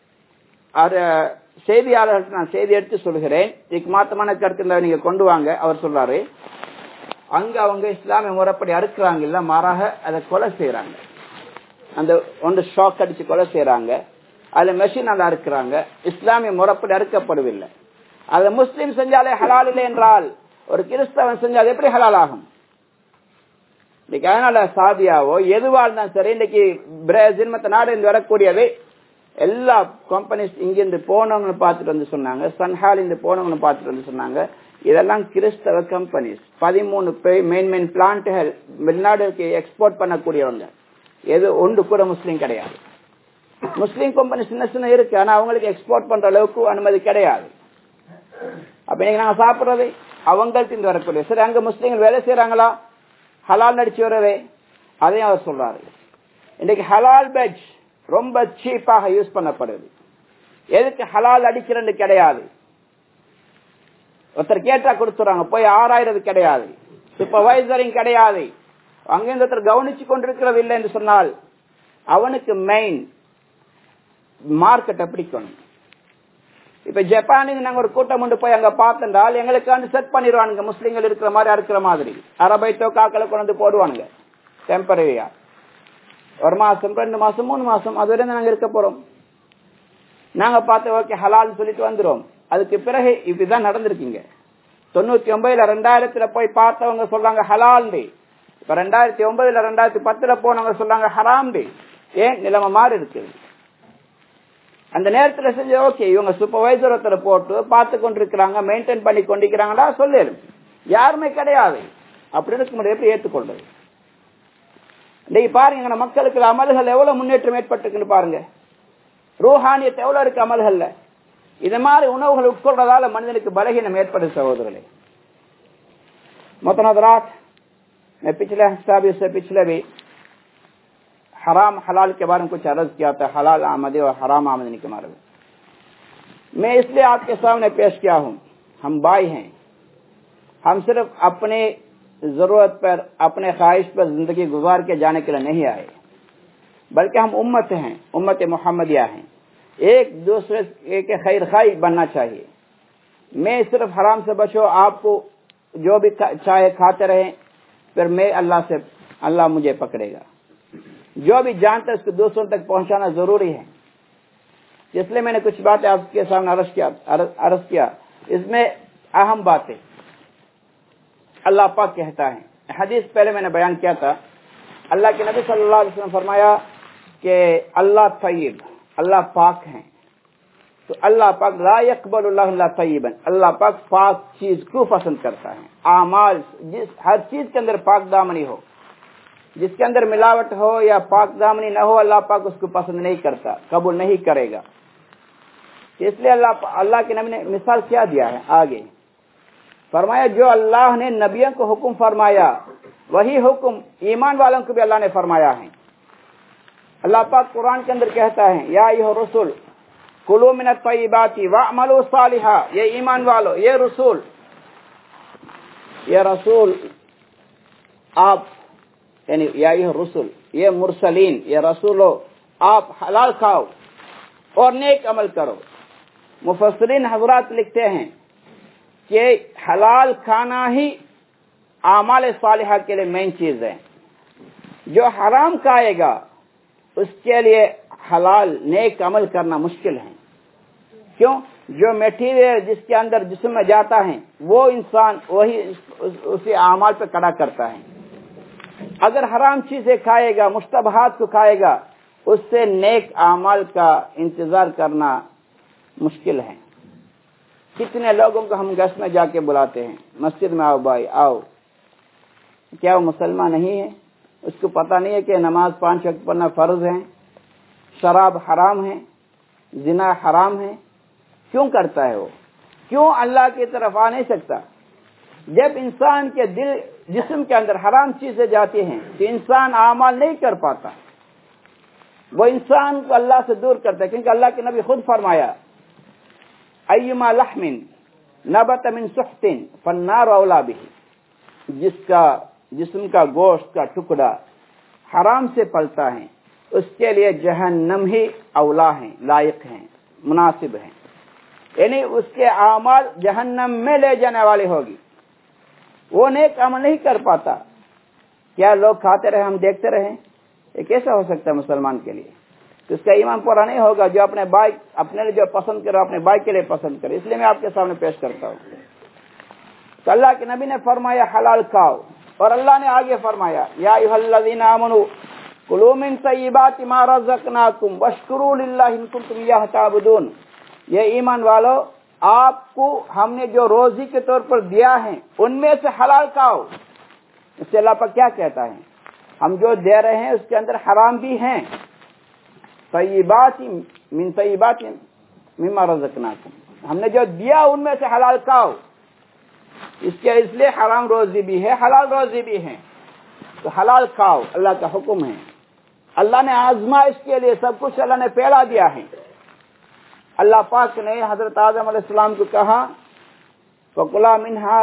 செய்தியாளர்களுக்கு நான் செய்தி எடுத்து சொல்கிறேன், இதுக்கு மாத்தமான கருத்து நீங்க கொண்டு வாங்க. அவர் சொல்றாரு, அங்க அவங்க இஸ்லாமிய முறைப்படி அறுக்கிறாங்க இல்ல, மாறாக அதை கொலை செய்யறாங்க. அந்த ஒன்று ஷாக் அடிச்சு கொலை செய்யறாங்க, அதுல மெஷின் அதை அறுக்கிறாங்க. இஸ்லாமிய முறைப்படி அறுக்கப்படவில்லை. அதை முஸ்லீம் செஞ்சாலே ஹலால் இல்லை என்றால் ஒரு கிறிஸ்தவன் செஞ்சால் எப்படி ஹலால் ஆகும்? இன்னைக்கு அதனால சாதியாவோ எதுவா இருந்தாலும் சரி, இன்னைக்கு பிரேசில் மற்ற நாடு இருந்து வரக்கூடியவை எல்லா கம்பெனிஸ் இங்கிருந்து போனவங்க பார்த்துட்டு வந்து சொன்னாங்க, சன்ஹால் இருந்து போனவங்க பார்த்துட்டு வந்து சொன்னாங்க, இதெல்லாம் கிறிஸ்தவ கம்பெனிஸ். பதிமூணு மெயின் மெயின் பிளான்ட்டுகள் வெளிநாடுக்கு எக்ஸ்போர்ட் பண்ணக்கூடியவங்க. எது ஒன்று கூட முஸ்லீம் கிடையாது. முஸ்லீம் கம்பெனி சின்ன சின்ன இருக்கு, ஆனா அவங்களுக்கு எக்ஸ்போர்ட் பண்ற அளவுக்கு அனுமதி கிடையாது. அப்ப இன்னைக்கு நாங்க சாப்பிடுறது அவங்கள்ட்ட வரக்கூடிய. சரி, அங்க முஸ்லீம்கள் வேலை செய்யறாங்களா? ஹலால் நடிச்சு வரவே அதையும் அவர் சொல்றாரு. இன்னைக்கு ஹலால் வெஜ் ரொம்ப சீப்பாக யூஸ் பண்ணப்படுது. எதுக்கு ஹலால் அடிக்கிறது கிடையாது. ஒருத்தர் கேட்டா கொடுத்துறாங்க, போய் ஆறாயிரம் கிடையாது, சூப்பர்வைசரிங் கிடையாது. அங்கிருந்து ஒருத்தர் கவனிச்சு கொண்டிருக்கிறது இல்லை என்று சொன்னால் அவனுக்கு மெயின் மார்க்கெட்டை பிடிக்கணும். இப்ப ஜப்பானுக்கு நாங்க ஒரு கூட்டம் கொண்டு போய் அங்க பார்த்தோம்னால் எங்களுக்கு வந்து செட் பண்ணிடுவானுங்க, முஸ்லீம்கள் இருக்கிற மாதிரி இருக்கிற மாதிரி அரபைத்தோ காக்களை கொண்டு போடுவானுங்க டெம்பரரியா. ஒரு மாசம் ரெண்டு மாசம் மூணு மாசம் அது வரை நாங்க இருக்க போறோம். நாங்க பார்த்து ஓகே ஹலால் சொல்லிட்டு வந்துரும். அதுக்கு பிறகு இப்படிதான் நடந்திருக்கீங்க. தொண்ணூத்தி ஒன்பதுல ரெண்டாயிரத்துல போய் பார்த்தவங்க சொல்றாங்க ஹலால். இப்ப ரெண்டாயிரத்தி ஒன்பதுல ரெண்டாயிரத்தி பத்துல போனவங்க சொல்றாங்க ஹராம். ஏன் நிலைமை மாறி இருக்கு. அந்த நேரத்துல செஞ்சு ஓகே இவங்க சூப்பர்வைசர் ஒருத்தர் போட்டு பார்த்து கொண்டிருக்கிறாங்க, மெயின்டைன் பண்ணி கொண்டிருக்கிறாங்களா சொல்லு, யாருமே கிடையாது. அப்படி இருக்கும் எப்படி ஏற்றுக்கொள்றது? இன்னைக்கு பாருங்க மக்களுக்கு அமல்கள் எவ்வளவு முன்னேற்றம் ஏற்பட்டுக்குன்னு பாருங்க. ரூஹானியத்தை எவ்வளவு இருக்கு அமல்கள்ல. இது மாதிரி உணவுகள் உட்கொள்றதால மனிதனுக்கு பலகீனம் ஏற்படுது சகோதரர்களே. मुतनज़रात मैं पिछले हिसाब से पिछले भी हराम हलाल के बारे में कुछ अर्ज किया था, हलाल आमदनी और हराम आमदनी के बारे में मैं इसलिए आपके सामने पेश किया हूँ। हम भाई हैं, हम सिर्फ अपने जरूरत पर अपने ख्वाहिश पर जिंदगी गुजार के जाने के लिए नहीं आए, बल्कि हम उम्मत हैं, उम्मत मोहम्मदिया हैं, एक दूसरे के खैर खाई बनना चाहिए। मैं सिर्फ हराम से बचो, आपको जो भी चाहे खाते रहे, फिर मैं अल्लाह से अल्लाह मुझे पकड़ेगा। जो भी जानते उसको दूसरों तक पहुंचाना जरूरी है, इसलिए मैंने कुछ बातें आपके सामने अर्ज किया अर्ज किया इसमें अहम बातें अल्लाह पाक कहता है। हदीस पहले मैंने बयान किया था, अल्लाह के नबी सल्लल्लाहु अलैहि वसल्लम फरमाया कि अल्लाह तय्यब, अल्लाह पाक हैं। तो अल्लाह पाक ला यक़बलुल्लाहु इल्ला तय्यबन, अल्लाह पाक पाक चीज को पसंद करता है। आमाल जिस हर चीज के अंदर पाक दामनी हो, जिसके अंदर मिलावट हो या पाक दामनी न हो, अल्लाह पाक उसको पसंद नहीं करता, कबूल नहीं करेगा। इसलिए अल्लाह अल्लाह के नबी ने मिसाल क्या दिया है, आगे फरमाया जो अल्लाह ने नबियों को हुक्म फरमाया वही हुक्म ईमान वालों को भी अल्लाह ने फरमाया है। अल्लाह पाक कुरान के अंदर कहता है या अय्युहर रसूल कुलू मिनत तय्यिबाति वअमलू सालिहा, ये ईमान वालों, ये रसूल ये रसूल आप यानी या अय्युहर रसूल, ये मुरसलीन, ये रसूलो, आप हलाल खाओ और नेक अमल करो। मुफस्सिरीन हजरात लिखते हैं कि हलाल खाना ही आमाल सालिहा के लिए मेन चीज है। जो हराम खाएगा उसके लिए हलाल नेक अमल करना मुश्किल है। क्यों? जो मटेरियल जिसके अंदर जिस्म में जाता है वो इंसान वही उसी आमाल पे खड़ा करता है। अगर हराम चीजें खाएगा, मुश्तबहात को खाएगा, उससे नेक आमाल का इंतजार करना मुश्किल है। कितने लोगों को हम गश्त में जाके बुलाते हैं, मस्जिद में आओ भाई आओ, क्या वो मुसलमान नहीं है? उसको पता नहीं है कि नमाज पांच वक्त पढ़ना फर्ज है, शराब हराम है, जिना हराम है। क्यों करता है वो? क्यों अल्लाह की तरफ आ नहीं सकता? जब इंसान के दिल जिस्म के अंदर हराम चीजें जाती हैं तो इंसान आमाल नहीं कर पाता, वो इंसान को अल्लाह से दूर करता है। क्योंकि अल्लाह के नबी खुद फरमाया अय्युमा लहमिन नबत मिन सुहतिन फन्नार औला बिही, जिसका जिस्म का गोश्त का टुकड़ा हराम से पलता है उसके लिए जहन्नम ही औला है, लायक है, मुनासिब है। यानी उसके आमाल जहन्नम में ले जाने वाली होगी। वो नेक अमल नहीं कर पाता। क्या लोग खाते रहे हम देखते रहे? ये कैसा हो सकता है मुसलमान के लिए? तो इसका ईमान पूरा नहीं होगा। जो अपने भाई अपने लिए जो पसंद करे अपने भाई के लिए पसंद करे। इसलिए मैं आपके सामने पेश करता हूँ। तो अल्लाह के नबी ने फरमाया हलाल खाओ, और अल्लाह ने आगे फरमाया या अय्युहल्लज़ीना आमनू कुलू मिन तय्यिबाति मा रज़क़नाकुम वश्कुरू लिल्लाहि इन कुंतुम इय्याहु ताबुदून। ये ईमान वालों, आपको हमने जो रोजी के तौर पर दिया है उनमें से हलाल खाओ। इससे अल्लाह पर क्या कहता है? हम जो दे रहे हैं उसके अंदर हराम भी हैं। तय्यिबाति मिन तय्यिबाति मिम्मा रज़क़नाकुम, हमने जो दिया उनमें से हलाल खाओ। इसके इसलिए हराम रोजी भी है, हलाल रोजी भी है। तो हलाल खाओ, अल्लाह का हुक्म है। अल्लाह ने आजमाइश के लिए सब कुछ अल्लाह ने फैला दिया है। अल्लाह पाक ने हजरत आदम अलैहिस्सलाम को कहा फकुला मिन्हा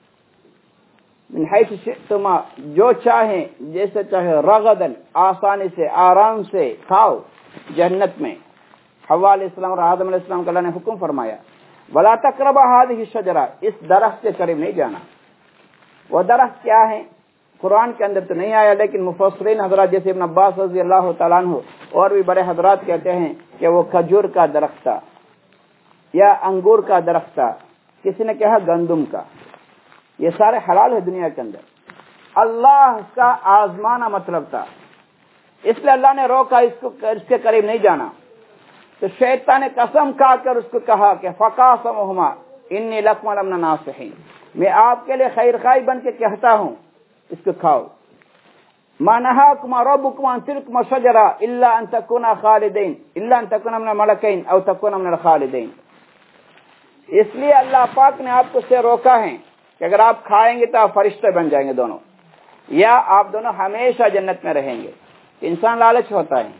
मिन हैथु शि'तुमा, जो चाहे जैसे चाहे, रगदन, आसानी से आराम से खाओ जन्नत में। हव्वा अलैहिस्सलाम और आदम अलैहिस्सलाम को अल्लाह ने हुक्म फरमाया। वला तक़रबा हाज़िही शजरा, इस दरख्त के करीब नहीं जाना। वो दरख्त क्या है कुरान के अंदर तो नहीं आया, लेकिन मुफस्सिरीन हजरात जैसे इब्न अब्बास रज़ी अल्लाह तआला अन्हु और भी बड़े हजरात कहते हैं कि वो खजूर का दरख्त था या अंगूर का दरख्त था, किसी ने कहा गंदुम का। ये सारे हलाल है दुनिया के अंदर, अल्लाह का आजमाना मतलब था, इसलिए अल्लाह ने रोका इसको, इसके करीब नहीं जाना। तो शैतान ने कसम खाकर उसको कहा कि फकासमहुमा इन्नी लकुम मिनन नासिहीन, मैं आपके लिए खैर खाई बन के कहता हूँ इसको खाओ। मा नहाकुमा रब्बुकुमा अन तिलकुमा शजरा इल्ला अन तकुना खालिदैन इल्ला अन तकुना मिनल मलकैन औ तकुना मिनल खालिदैन। इसलिए अल्लाह पाक ने आपको से रोका है कि अगर आप खाएंगे तो आप फरिश्ते बन जाएंगे दोनों, या आप दोनों हमेशा जन्नत में रहेंगे। इंसान लालच होता है,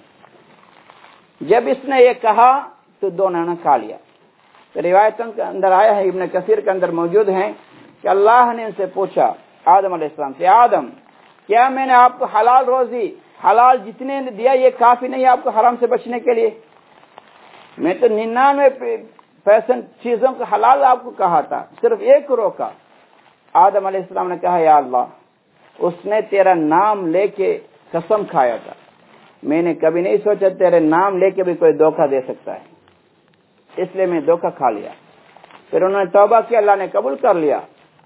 जब इसने ये कहा तो दोनों ने खा लिया। तो रिवायतों के अंदर आया है, इब्न कसीर के अंदर मौजूद है कि अल्लाह ने उनसे पूछा आदम अलैहिस्सलाम से, आदम क्या मैंने आपको हलाल रोजी हलाल जितने ने दिया ये काफी नहीं आपको हराम से बचने के लिए? मैं तो निन्यानवे परसेंट चीजों को हलाल आपको कहा था, सिर्फ एक रोका। आदम अलैहिस्सलाम ने कहा या अल्लाह, उसने तेरा नाम लेके कसम खाया था, मैंने कभी नहीं सोचा तेरे नाम लेके भी कोई धोखा दे सकता है, इसलिए मैं धोखा खा लिया। फिर उन्होंने तौबा किया, अल्लाह ने कबूल कर लिया।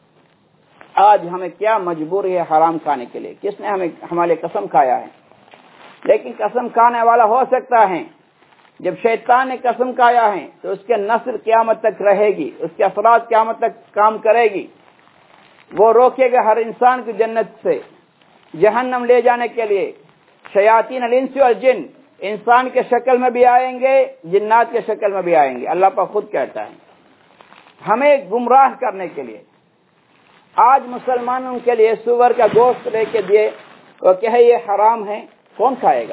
आज हमें क्या मजबूरी है हराम खाने के लिए? किसने हमें हमारे कसम खाया है? लेकिन कसम खाने वाला हो सकता है, जब शैतान ने कसम खाया है तो उसके नस्ल क़यामत तक रहेगी, उसके असरात क़यामत तक काम करेगी। वो रोकेगा हर इंसान को जन्नत से जहन्नम ले जाने के लिए। शयातीन अल इंस वल जिन इंसान के शक्ल में भी आएंगे, जिन्नात के शक्ल में भी आएंगे। अल्लाह पाक खुद कहता है हमें गुमराह करने के लिए। आज मुसलमानों के लिए सुअर का गोश्त लेके दिए, वो कहे ये हराम है, कौन खाएगा?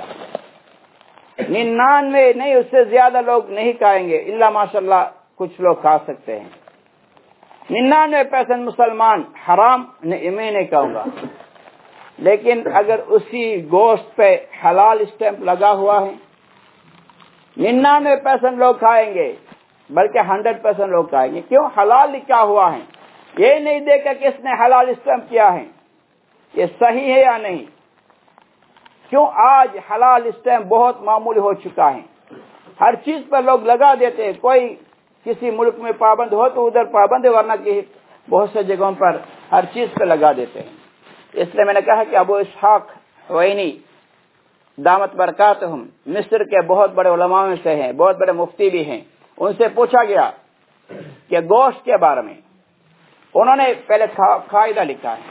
निन्यानवे नहीं उससे ज्यादा लोग नहीं खाएंगे, इल्ला माशाल्लाह कुछ लोग खा सकते हैं। निन्यानवे परसेंट मुसलमान हराम नहीं, मैं नहीं कहूँगा, लेकिन अगर उसी गोश्त पे हलाल स्टैंप लगा हुआ है, निन्यानवे परसेंट लोग खाएंगे, बल्कि हंड्रेड परसेंट लोग खाएंगे। क्यों? हलाल लिखा हुआ है। ये नहीं देखा किसने हलाल स्टैंप किया है, ये सही है या नहीं। क्यों? आज हलाल स्टैंप बहुत मामूली हो चुका है, हर चीज पर लोग लगा देते हैं। कोई किसी मुल्क में पाबंद हो तो उधर पाबंद है, वरना कि बहुत से जगहों पर हर चीज पर लगा देते हैं। इसलिए मैंने कहा कि अबू इसहाक वैनी दामत बरकातहुम मिस्र के बहुत बड़े उलमा में से हैं, बहुत बड़े मुफ्ती भी हैं। उनसे पूछा गया कि गोश्त के बारे में, उन्होंने पहले कायदा लिखा है।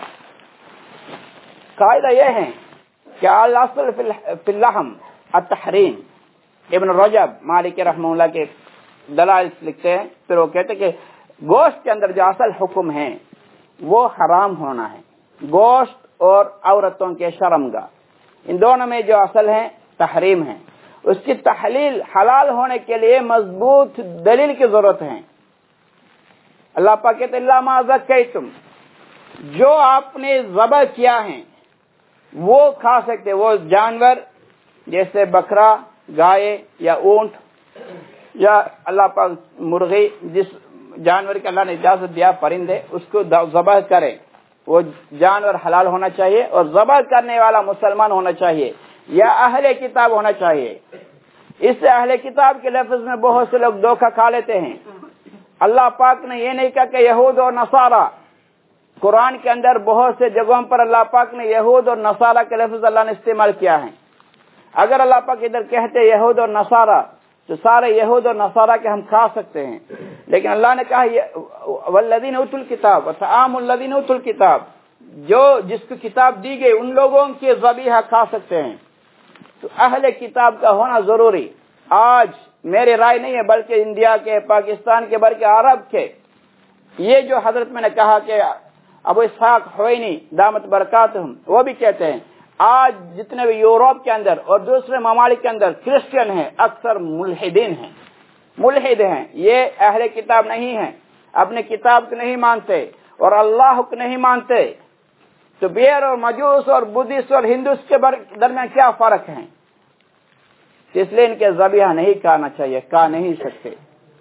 कायदा यह है कि अल-अस्ल फिल लहम अत-तहरीम। इब्न रजब मालिकी रहमतुल्लाह के दलाइल लिखते हैं, फिर वो कहते हैं कि गोश्त के अंदर जो असल हुक्म है वो हराम होना है। गोश्त और औरतों के शर्मगा, इन दोनों में जो असल है तहरीम है। उसकी तहलील हलाल होने के लिए मजबूत दलील की जरूरत है। अल्लाह पाक कहते इल्ला मा ज़क्कैतुम, जो आपने ज़बह किया है वो खा सकते। वो जानवर जैसे बकरा, गाय या ऊंट या अल्लाह पाक मुर्गी, जिस जानवर के अल्लाह ने इजाजत दिया परिंदे, उसको ज़बह करे, वो जानवर हलाल होना चाहिए और ज़बह करने वाला मुसलमान होना चाहिए या अहले किताब होना चाहिए। इससे अहले किताब के लफ्ज में बहुत से लोग धोखा खा लेते हैं। अल्लाह पाक ने ये नहीं कहा कि यहूद और नसारा। कुरान के अंदर बहुत से जगहों पर अल्लाह पाक ने यहूद और नसारा के लफ्ज अल्लाह ने इस्तेमाल किया है। अगर अल्लाह पाक इधर कहते यहूद और नसारा तो सारे यहूद और नसारा के हम खा सकते हैं, लेकिन अल्लाह ने कहा वल्लज़ीना उतुल किताब व तआमुल लज़ीना उतुल किताब, जो जिसको किताब दी गई उन लोगों के ज़बीहा खा सकते हैं। तो अहले किताब का होना जरूरी। आज मेरी राय नहीं है, बल्कि इंडिया के, पाकिस्तान के, बल्कि अरब के, ये जो हजरत मैंने कहा कि अबू इसहाक हुवैनी दामत बरकातहुम, वो भी कहते हैं आज जितने भी यूरोप के अंदर और दूसरे ममालिक के अंदर क्रिश्चियन हैं, अक्सर मुल्हिदीन हैं, मुल्हिद हैं। ये अहले किताब नहीं हैं, अपने किताब को नहीं मानते और अल्लाह को नहीं मानते। तो बेर और मजूस और बुद्धिस्ट और हिंदूस के दरमियान क्या फर्क है? इसलिए इनके ज़बीहा नहीं खाना चाहिए, खा नहीं सकते।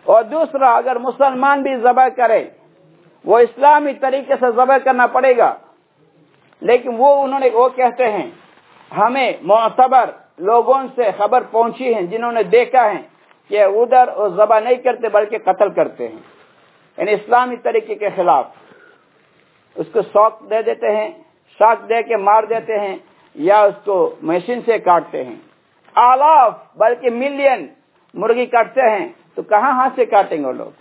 اور دوسرا اگر مسلمان بھی ذبح کرے وہ اسلامی طریقے سے ذبح کرنا پڑے گا، لیکن وہ انہوں نے وہ کہتے ہیں ہمیں معتبر لوگوں سے خبر پہنچی ہے جنہوں نے دیکھا ہے کہ ادھر وہ ذبح نہیں کرتے بلکہ قتل کرتے ہیں، یعنی اسلامی طریقے کے خلاف اس کو شوق دے دیتے ہیں، شاک دے کے مار دیتے ہیں یا اس کو مشین سے کاٹتے ہیں، آلاف بلکہ ملین مرغی کاٹتے ہیں، تو کہاں ہاتھ سے کاٹیں گے وہ لوگ؟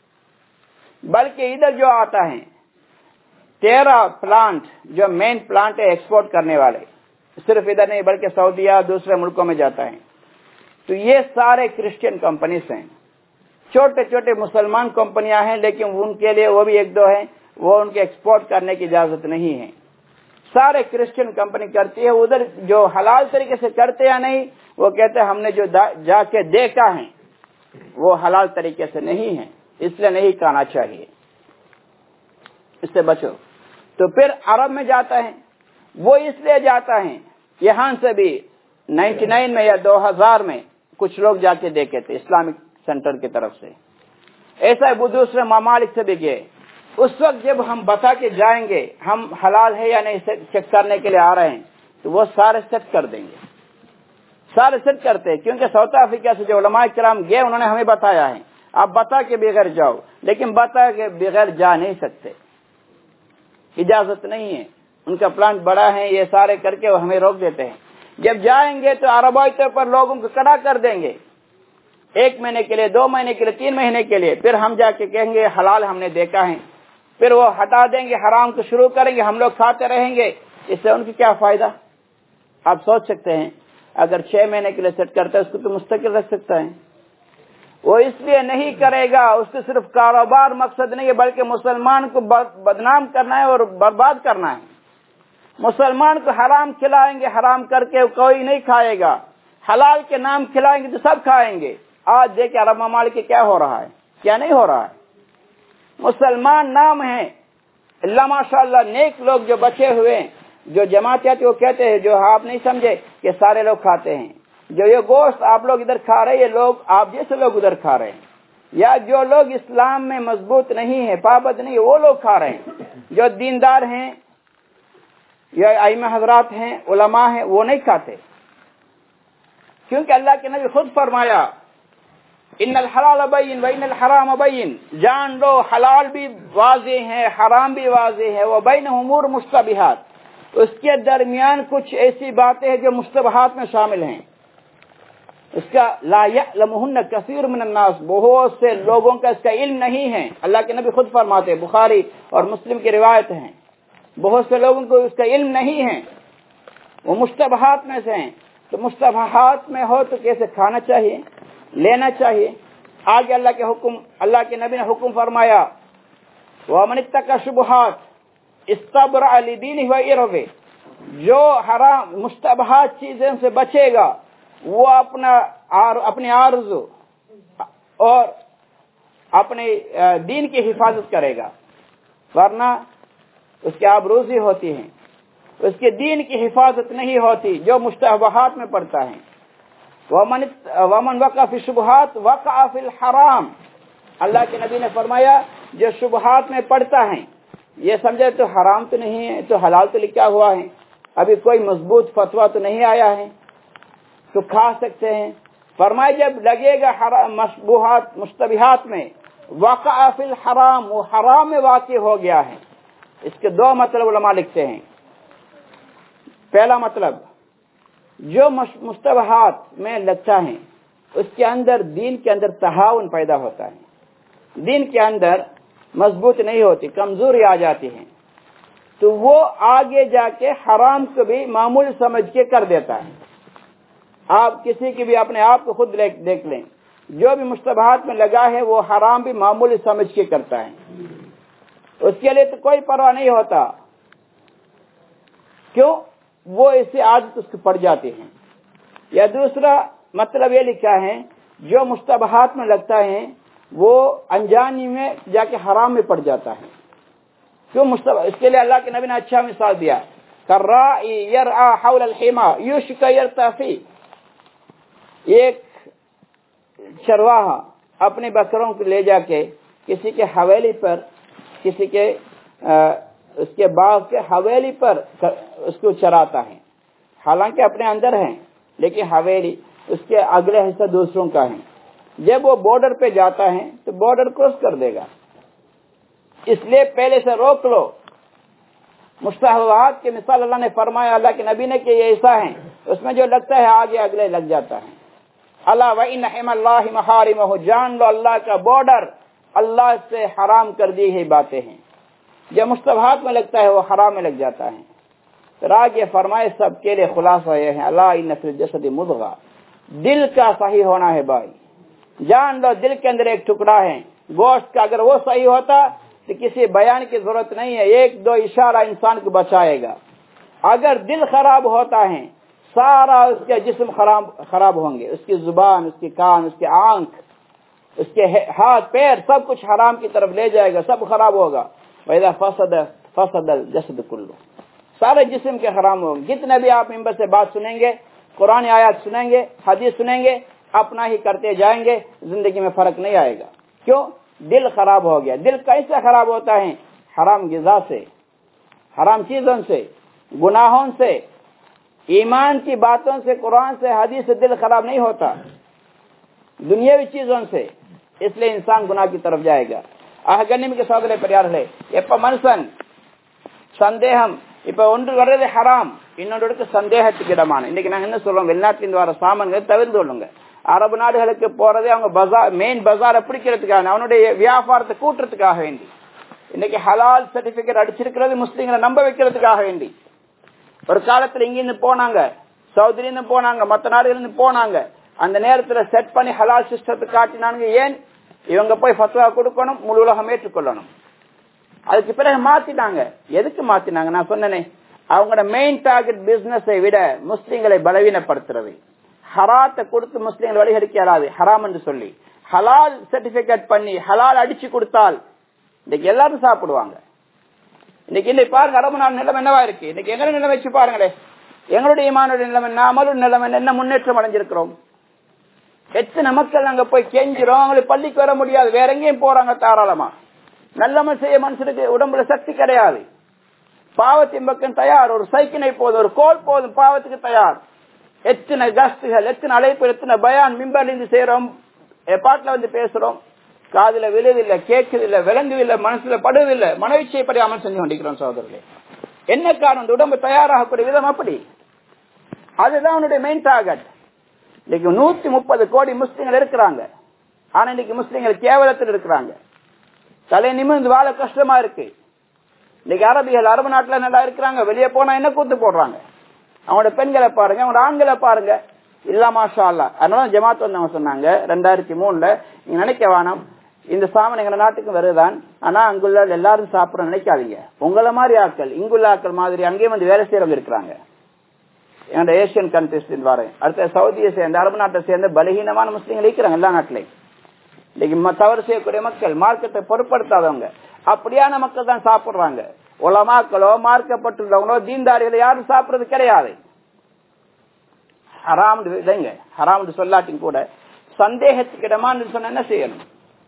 بلکہ ادھر جو آتا ہے تیرہ پلانٹ جو مین پلانٹ ہے ایکسپورٹ کرنے والے، صرف ادھر نہیں بلکہ سعودیہ دوسرے ملکوں میں جاتا ہے، تو یہ سارے کرسچین کمپنیز ہیں، چھوٹے چھوٹے مسلمان کمپنیاں ہیں، لیکن ان کے لیے وہ بھی ایک دو ہیں، وہ ان کے ایکسپورٹ کرنے کی اجازت نہیں ہے، سارے کرسچین کمپنی کرتی ہے، ادھر جو حلال طریقے سے کرتے یا نہیں وہ کہتے ہیں ہم نے جو جا کے دیکھا ہے وہ حلال طریقے سے نہیں ہے، اس لیے نہیں کھانا چاہیے، اس سے بچو۔ تو پھر عرب میں جاتا ہے، وہ اس لیے جاتا ہے، یہاں سے بھی نائنٹی نائن میں یا دو ہزار میں کچھ لوگ جا کے دیکھے تھے اسلامک سینٹر کی طرف سے، ایسا وہ دوسرے ممالک سے بھی گئے، اس وقت جب ہم بتا کے جائیں گے ہم حلال ہے یا نہیں چیک کرنے کے لیے آ رہے ہیں تو وہ سارے سیٹ کر دیں گے، سارے سیٹ کرتے ہیں، کیونکہ ساؤتھ افریقہ سے جو علماء کرام گئے انہوں نے ہمیں بتایا ہے آپ بتا کے بغیر جاؤ، لیکن بتا کے بغیر جا نہیں سکتے، اجازت نہیں ہے، ان کا پلان بڑا ہے، یہ سارے کر کے وہ ہمیں روک دیتے ہیں، جب جائیں گے تو عربائی طور پر لوگوں کو کڑا کر دیں گے، ایک مہینے کے لیے، دو مہینے کے لیے، تین مہینے کے لیے، پھر ہم جا کے کہیں گے حلال ہم نے دیکھا ہے، پھر وہ ہٹا دیں گے، حرام کو شروع کریں گے، ہم لوگ کھاتے رہیں گے، اس سے ان کی کیا فائدہ؟ آپ سوچ سکتے ہیں اگر چھ مہینے کے لیے سیٹ کرتا ہے اس کو تو مستقل رکھ سکتا ہے، وہ اس لیے نہیں کرے گا، اس کو صرف کاروبار مقصد نہیں ہے بلکہ مسلمان کو بدنام کرنا ہے اور برباد کرنا ہے، مسلمان کو حرام کھلائیں گے، حرام کر کے کوئی نہیں کھائے گا، حلال کے نام کھلائیں گے تو سب کھائیں گے۔ آج دیکھیں عرب ممالک کے کیا ہو رہا ہے، کیا نہیں ہو رہا ہے، مسلمان نام ہے، اللہ ماشاء اللہ نیک لوگ جو بچے ہوئے ہیں، جو جماعتیات وہ کہتے ہیں، جو آپ نہیں سمجھے کہ سارے لوگ کھاتے ہیں، جو یہ گوشت آپ لوگ ادھر کھا رہے ہیں یہ لوگ آپ جیسے لوگ ادھر کھا رہے ہیں، یا جو لوگ اسلام میں مضبوط نہیں ہے، پابند نہیں ہے، وہ لوگ کھا رہے ہیں، جو دیندار ہیں یا ائمہ حضرات ہیں، علماء ہیں، وہ نہیں کھاتے، کیونکہ اللہ کے نبی خود فرمایا ان الحلال بین و ان الحرام بین، جان لو حلال بھی واضح ہے حرام بھی واضح ہے، وبین امور مشتبہات، اس کے درمیان کچھ ایسی باتیں ہیں جو مشتبہات میں شامل ہیں، اس کا لا یعلمہن کثیر من الناس، بہت سے لوگوں کا اس کا علم نہیں ہے، اللہ کے نبی خود فرماتے ہیں، بخاری اور مسلم کی روایت ہیں، بہت سے لوگوں کو اس کا علم نہیں ہے، وہ مشتبہات میں سے ہیں، تو مشتبہات میں ہو تو کیسے کھانا چاہیے، لینا چاہیے۔ آگے اللہ کے حکم، اللہ کے نبی نے حکم فرمایا وَمَنِ اتَّقَى الشُّبُهَاتِ اسْتَبْرَأَ لِدِينِهِ وَعِرْضِهِ، جو حرام مشتبہات چیزوں سے بچے گا وہ اپنا اپنی عرض اور اپنے دین کی حفاظت کرے گا، ورنہ اس کی آبروزی ہوتی ہے، اس کے دین کی حفاظت نہیں ہوتی جو مشتبہات میں پڑتا ہے۔ وَمَنْ وَمَنْ وَقَعَ فِي الشُّبُهَاتِ وَقَعَ فِي الْحَرَامِ، اللہ کے نبی نے فرمایا جو شبہات میں پڑتا ہے یہ سمجھے تو حرام تو نہیں ہے تو حلال تو لکھا ہوا ہے، ابھی کوئی مضبوط فتویٰ تو نہیں آیا ہے تو کھا سکتے ہیں، فرمایا جب لگے گا مشبوہات مشتبہات میں وقع فی الحرام، وہ حرام میں واقع ہو گیا ہے۔ اس کے دو مطلب علماء لکھتے ہیں، پہلا مطلب جو مشتبہات میں لگتا ہے اس کے اندر دین کے اندر تہاون پیدا ہوتا ہے، دین کے اندر مضبوط نہیں ہوتی، کمزوری آ جاتی ہے، تو وہ آگے جا کے حرام کو بھی معمول سمجھ کے کر دیتا ہے۔ آپ کسی کی بھی اپنے آپ کو خود دیکھ لیں، جو بھی مشتبہات میں لگا ہے وہ حرام بھی معمولی سمجھ کے کرتا ہے، اس کے لیے تو کوئی پرواہ نہیں ہوتا، کیوں؟ وہ اسے عادت اس کو پڑ جاتی ہے۔ یا دوسرا مطلب یہ لکھا ہے جو مشتبہات میں لگتا ہے وہ انجانی میں جا کے حرام میں پڑ جاتا ہے، کیوں؟ مشتبہ، اس کے لیے اللہ کے نبی نے اچھا مثال دیا، کالراعی یرعی حول الحمى یوشک یرتع فیہ، ایک چرواہا अपने बकरों को ले जाके किसी के हवेली पर, किसी के आ, उसके बाग के हवेली पर उसको चराता है। हालांकि अपने अंदर है, लेकिन हवेली उसके अगले हिस्सा दूसरों का है। जब वो बॉर्डर पे जाता है तो बॉर्डर क्रॉस कर देगा, इसलिए पहले से रोक लो। मुस्तहबात की मिसाल अल्लाह ने फरमाया, अल्लाह के नबी ने कि ये ऐसा है, उसमें जो लगता है आगे अगले लग जाता है। अल्लाह व इन हिमल्लाहि महारिमहु, जान लो अल्लाह का बॉर्डर अल्लाह से हराम कर दी है बातें हैं, जो मुस्तहबात में लगता है वो हराम में लग जाता है। तो आगे फरमाए सबके लिए खुलासा यह है, अल्लाह इन फिल जसदी मुद्गा, दिल का सही होना है भाई। जान लो दिल के अंदर एक टुकड़ा है गोश्त का, अगर वो सही होता तो किसी बयान की जरूरत नहीं है, एक दो इशारा इंसान को बचाएगा। अगर दिल खराब होता है सारा उसके जिस्म खराब खराब होंगे, उसकी जुबान, उसकी कान, उसकी आंख, उसके हाथ पैर सब कुछ हराम की तरफ ले जाएगा, सब खराब होगा। वैदा फसद फसदल जसद कुल्लू, सारे जिस्म के खराब होंगे। जितने भी आप मिंबर से बात सुनेंगे, कुरान आयत सुनेंगे, हदीस सुनेंगे, अपना ही करते जाएंगे, जिंदगी में फर्क नहीं आएगा। क्यों? दिल खराब हो गया। दिल कैसे खराब होता है? हराम गिज़ा से, हराम चीजों से, गुनाहों से, ईमान की बातों से, कुरान से, हदीस से दिल खराब नहीं होता, दुनियावी चीजों से। इसलिए इंसान गुनाह की तरफ जाएगा। அகநிமிக்க சோதனை பெரியார்களே, எப்ப மனுஷன் சந்தேகம், இப்ப ஒன்று வர்றது ஹராம், இன்னொன்று சந்தேகத்துக்கு இடமான. இன்னைக்கு நாங்க என்ன சொல்றோம், வெளிநாட்டிலிருந்து வர சாமான்களை தவிர்த்து கொள்ளுங்க. அரபு நாடுகளுக்கு போறதே அவங்க பஜார், மெயின் பஜாரை பிடிக்கிறதுக்காக, அவனுடைய வியாபாரத்தை கூட்டுறதுக்காக வேண்டி. இன்னைக்கு ஹலால் சர்டிபிகேட் அடிச்சிருக்கிறது முஸ்லீம்களை நம்ப வைக்கிறதுக்காக வேண்டி. ஒரு காலத்துல இங்கிருந்து போனாங்க, சவுதியிலிருந்து போனாங்க, மற்ற நாடுகளிலிருந்து போனாங்க, அந்த நேரத்துல செட் பண்ணி ஹலால் சிஸ்டத்தை காட்டினாங்க. ஏன்? இவங்க போய் ஃபத்வா கொடுக்கணும், முழு உலகம் ஏற்றுக்கொள்ளணும். அதுக்கு பிறகு மாத்தினாங்க. எதுக்கு மாத்தினாங்க? நான் சொன்னேனே, அவங்களோட மெயின் டார்கெட் பிசினஸை விட முஸ்லீம்களை பலவீனப்படுத்துறது. ஹராத்தை கொடுத்து முஸ்லீம்கள் வழிகெடுக்க இயலாது, ஹராம் என்று சொல்லி ஹலால் சர்டிபிகேட் பண்ணி ஹலால் அடிச்சு கொடுத்தால் இன்னைக்கு எல்லாரும் சாப்பிடுவாங்க. இன்னைக்கு இன்னைக்கு பாருங்க, அரபு நாடு நிலைமை என்னவா இருக்கு. இன்னைக்கு எங்க நிலைமை வச்சு பாருங்களே, எங்களுடைய ஈமானுடைய நிலைமை, நாமளும் நிலைமை என்ன முன்னேற்றம் அடைஞ்சிருக்கிறோம். எத்தனை மக்கள் அங்க போய் கெஞ்சிரும், அவங்களுக்கு பள்ளிக்கு வர முடியாது, வேற எங்கேயும் போறாங்க தாராளமா. நல்லம செய்ய மனுஷனுக்கு உடம்புல சக்தி கிடையாது, பாவத்தின் பக்கம் தயார். ஒரு சைக்கிளை போதும், ஒரு கோல் போதும், பாவத்துக்கு தயார். எத்தனை கஸ்துகள், எத்தனை அழைப்பு, எத்தனை பயான் மிம்பர்ல இருந்து செய்யறோம், பாட்டுல வந்து பேசுறோம், காதுல விழுதில்லை, கேட்குதில்லை, விளங்குதில்லை, மனசுல படுவதில்லை, மனவிச்சை படி அமல் செஞ்சு கொண்டிருக்கிறோம் சகோதரர்களே. என்ன காரணம்? உடம்பு தயாராகக்கூடிய விதம் அப்படி. அதுதான் அவனுடைய மெயின் டார்கெட். இன்னைக்கு நூத்தி முப்பது கோடி முஸ்லிம்கள் இருக்கிறாங்க. ஆனா இன்னைக்கு முஸ்லிம்கள் கேவலத்தில் இருக்கிறாங்க, தலை நிமிர்ந்து வாழ கஷ்டமா இருக்கு. இன்னைக்கு அரபிகள் அரபு நாட்டுல நல்லா இருக்கிறாங்க, வெளியே போனா என்ன கூத்து போடுறாங்க. அவங்களோட பெண்களை பாருங்க, அவங்களோட ஆண்களை பாருங்க, இல்ல மாஷா அல்லா. அதனால ஜமாத் வந்தவங்க சொன்னாங்க ரெண்டாயிரத்தி மூணுல, நீங்க நினைக்க வேணாம் இந்த சாமன் எங்க நாட்டுக்கு வருதான், ஆனா அங்குள்ள எல்லாரும் சாப்பிட நினைக்காதீங்க. உங்களை மாதிரி ஆட்கள், இங்குள்ள ஆட்கள் மாதிரி அங்கேயும் வந்து வேலை செய்யறவங்க இருக்கிறாங்க. என்னோட ஏசியன் கண்ட்ரிஸ் வரேன், அடுத்த சவுதியை சேர்ந்த, அரபு நாட்டை சேர்ந்த பலகீனமான முஸ்லீம்கள் இருக்கிறாங்க எல்லா நாட்டிலையும். இன்னைக்கு தவறு செய்யக்கூடிய மக்கள், மார்க்கத்தை பொருட்படுத்தாதவங்க, அப்படியான மக்கள் தான் சாப்பிடுறாங்க. உலமாக்களோ மார்க்கப்பட்டுள்ளவங்களோ தீன்தாரிகளோ யாரும் சாப்பிடுறது கிடையாது. ஹராம் இல்லைங்க, ஹராம் சொல்லாட்டின் கூட சந்தேகத்துக்கு இடமான்னு சொன்ன என்ன செய்யணும்?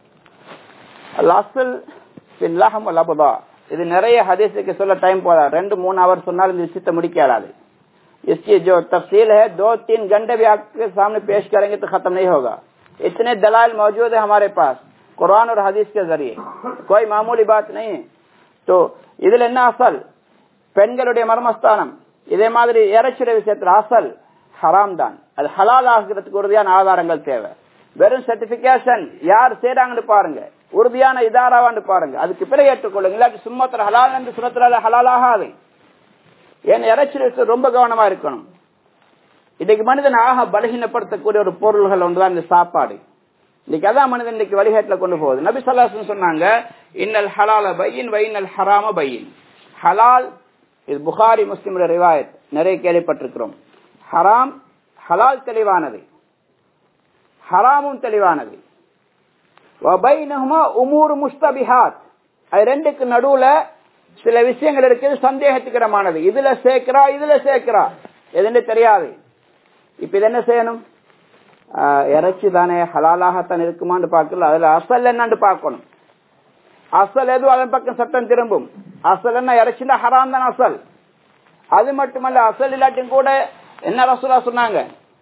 இது நிறைய ஹதீஸுக்கு சொல்ல டைம் போதா, ரெண்டு மூணு அவர் சொன்னாலும் இந்த விஷயத்தை முடிக்காது. इसकी जो तफसील है दो तीन घंटे भी आपके सामने पेश करेंगे तो खत्म नहीं होगा। इतने दलाल मौजूद है हमारे पास कुरान और हदीस के जरिए, कोई मामूली बात नहीं है. तो இதில் என்ன அசல்? பெண்களுடைய மர்மஸ்தானம். இதே மாதிரி இறைச்சிட விஷயத்தில் அசல் ஹராம் தான். அது ஹலால் ஆகிறதுக்கு உறுதியான ஆதாரங்கள் தேவை. வெறும் சர்டிபிகேஷன் யார் செய்யறாங்கன்னு பாருங்க, உறுதியான இதாராவான்னு பாருங்க, அதுக்கு பிறகு ஏற்றுக்கொள்ளுங்க. இல்லாட்டி சும்மத்துல ஹலால் என்று சுனத்துல ஹலால் ஆகாது. ஏன் இறைச்சி ரொம்ப கவனமா இருக்கணும். இன்னைக்கு மனிதன் ஆக பலகீனப்படுத்தக்கூடிய ஒரு பொருள்கள் ஒன்றுதான் இந்த சாப்பாடு. இன்னைக்கு அதான் மனிதன் இன்னைக்கு வழிகாட்டுல கொண்டு போகுது. நபி ஸல்லல்லாஹு அலைஹி வஸல்லம் சொன்னாங்க, இன்னல் ஹலால பையின் வ இன்னல் ஹராம பையின். ஹலால், இது புகாரி முஸ்லிம் ரிவாயத், நிறைய கேள்விப்பட்டிருக்கிறோம். ஹராம், ஹலால் தெளிவானது, ஹராமும் தெளிவானது. வ பைனஹுமா உமூர் முஸ்தபிஹாத், அது ரெண்டுக்கு நடுவுல சில விஷயங்கள் இருக்குது சந்தேகத்துக்கிடமானது. இதுல சேர்க்கிறா இதுல சேர்க்கிறா எதுன்னு தெரியாது. இப்ப இது என்ன செய்யணும்? இறைச்சி தானே ஹலாலாகத்தான் இருக்குமான்னு பார்க்கல, அதுல அசல் என்னன்னு பார்க்கணும். அசல் எதுவும் அதன் பக்கம் சட்டம் திரும்பும். அசல் என்ன, இறைச்சினா ஹராம் தான் அசல். அது மட்டுமல்ல, அசல் இல்லாட்டியும் கூட என்ன ரசூலா சொன்னாங்க,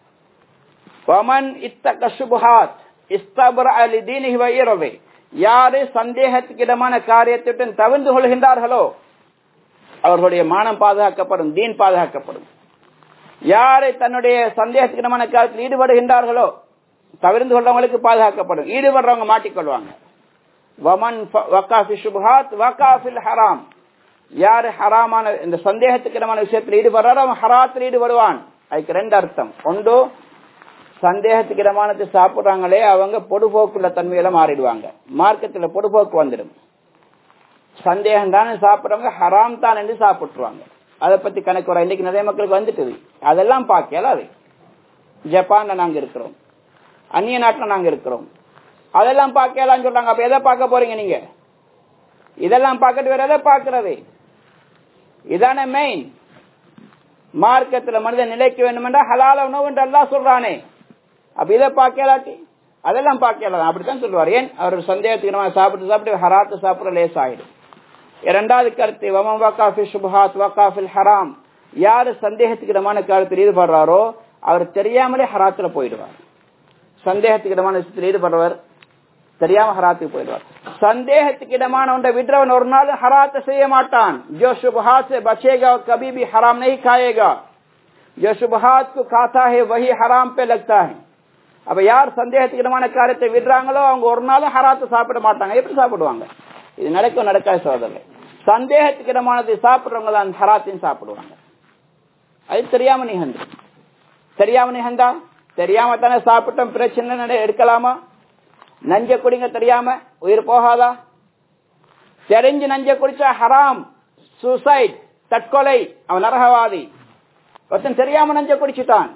வமன் இத்தக சுபஹாத் இஸ்தபர லிதீனிஹி வ இர்தி, யாரு சந்தேகத்துக்கு இடமான காரியத்துடன் தவிர்த்து கொள்கின்றார்களோ அவர்களுடைய மானம் பாதுகாக்கப்படும், தீன் பாதுகாக்கப்படும். யாரை தன்னுடைய சந்தேகத்துக்கு இடமான காரியத்தில் ஈடுபடுகின்றார்களோ தவிர்த்து கொள்றவங்களுக்கு பாதுகாக்கப்படும், ஈடுபடுறவங்க மாட்டிக்கொள்வாங்க. வமன் வகாஃபி சுபஹாத் வகாஃபில் ஹராம், யாரு ஹராமான இந்த சந்தேகத்துக்கு இடமான விஷயத்தில் ஈடுபடுறாரோ அவன் ஹராத்தில் ஈடுபடுவான். அதுக்கு ரெண்டு அர்த்தம். ஒன்று, சந்தேகத்துக்கு இடமானது சாப்பிடுறாங்களே அவங்க பொடுபோக்குள்ள தன்மையில மாறிடுவாங்க, மார்க்கத்துல பொடுபோக்கு வந்துடும். சந்தேகம் தானே சாப்பிடுறவங்க ஹராம் தான் என்று சாப்பிட்டுருவாங்க. அதை பத்தி கணக்கு வர இன்னைக்கு நிறைய மக்களுக்கு வந்துட்டு அதெல்லாம் பார்க்கல. அது ஜப்பான்ல நாங்க இருக்கிறோம், அந்நிய நாட்டுல நாங்க இருக்கிறோம், அதெல்லாம் பார்க்கலாம் சொல்றாங்க. அப்ப எதை பார்க்க போறீங்க நீங்க? இதெல்லாம் பார்க்கட்டு வேற எதை பார்க்கறது? இதான மெயின். மார்க்கத்துல மனிதன் நிலைக்க வேண்டும் என்றா ஹலால உணவு என்று அல்லாஹ் சொல்றானே, அப்ப இதை பார்க்கலாட்டி அதெல்லாம் பார்க்கலாம் அப்படித்தான் சொல்லுவார். ஏன் அவர் சந்தேகத்துக்கு சாப்பிட்டு சாப்பிட்டு ஹராத்து சாப்பிட லேஸ் ஆயிடும். இரண்டாவது கருத்து, வமன் வகாஃபி சுபஹாத் வகாஃபில் ஹராம், யாரு சந்தேகத்துக்கு இடமான காரியத்தில் ஈடுபடுறாரோ அவர் தெரியாமலே ஹராத்துல போயிடுவார். சந்தேகத்துக்கு இடமான விஷயத்தில் ஈடுபடுறவர் தெரியாம ஹராத்துக்கு போயிடுவார். சந்தேகத்துக்கு இடமான ஒன்றை விடுறவன் ஒரு நாள் ஹராத்தை செய்ய மாட்டான். ஜோ சுபஹாத் से बचेगा कभी भी हराम नहीं खाएगा, जो शुबहात को खाता है वही हराम पे लगता है. அப்ப யார் சந்தேகத்துக்கு இடமான காரியத்தை விடுறாங்களோ அவங்க ஒரு நாளும் ஹராத்தை சாப்பிட மாட்டாங்க. எப்படி சாப்பிடுவாங்க? இது நடக்கும் நடக்காத சோதனை. சந்தேகத்துக்கு இடமானது சாப்பிடுறவங்க தான் ஹராத்தையும் சாப்பிடுவாங்க. அது தெரியாம நிகழ்ந்து தெரியாம நிகழ்ந்தா தெரியாம தானே சாப்பிட்டோம், பிரச்சனை எடுக்கலாமா? நஞ்ச குடிங்க தெரியாம உயிர் போகாதா? தெரிஞ்சு நஞ்ச குடிச்சா ஹராம், சூசைட், தற்கொலை, அவன் நரகவாதி. ஒருத்தன் தெரியாம நஞ்ச குடிச்சுட்டான்,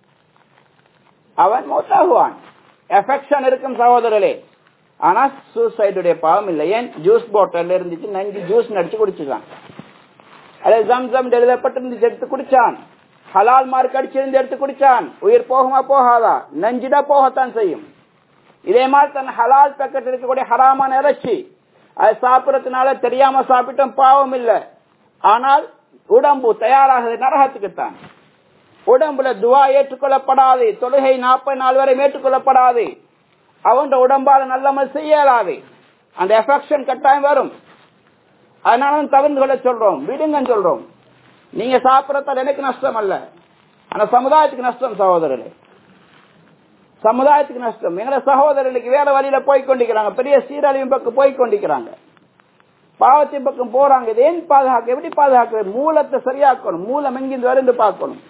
அவன் மௌத்தாகுவான். எஃபெக்ஷன் இருக்கும் சகோதரர்களே, ஆனா சூசைடுடைய பாவம் இல்லை. ஏன்? ஜூஸ் பாட்டில் இருந்துச்சு, நஞ்சு ஜூஸ் நடிச்சு குடிச்சுதான். அதே ஜம்சம் எழுதப்பட்டிருந்து எடுத்து குடிச்சான், ஹலால் மார்க் அடிச்சிருந்து எடுத்து குடிச்சான், உயிர் போகுமா போகாதா? நஞ்சுதான் போகத்தான் செய்யும். இதே மாதிரி தன் ஹலால் பேக்கெட் இருக்கக்கூடிய ஹராமான இறைச்சி அது சாப்பிடறதுனால தெரியாம சாப்பிட்டோம், பாவம் இல்லை. ஆனால் உடம்பு தயாராகுது நரகத்துக்குத்தான். உடம்புல துவா ஏற்றுக்கொள்ளப்படாது, தொழுகை நாற்பது நாள் வரை ஏற்றுக்கொள்ளப்படாது, அவன் உடம்பால நல்லமல் செய்யலாது, அந்த எஃபெக்ஷன் கட்டாயம் வரும். அதனால தவிர்த்து கொள்ள சொல்றோம், விடுங்கன்னு சொல்றோம். நீங்க சாப்பிடறதால் எனக்கு நஷ்டம் அல்ல, ஆனா சமுதாயத்துக்கு நஷ்டம் சகோதரர்களே, சமுதாயத்துக்கு நஷ்டம். எங்களை சகோதரர்களுக்கு வேற வழியில போய்கொண்டிருக்கிறாங்க, பெரிய சீரழிவின் பக்கம் போய்கொண்டிருக்கிறாங்க, பாவத்தின் பக்கம் போறாங்க. இது ஏன் பாதுகாக்க? எப்படி பாதுகாக்க? மூலத்தை சரியாக்கணும், மூலம் எங்கிருந்து வருந்து பார்க்கணும்.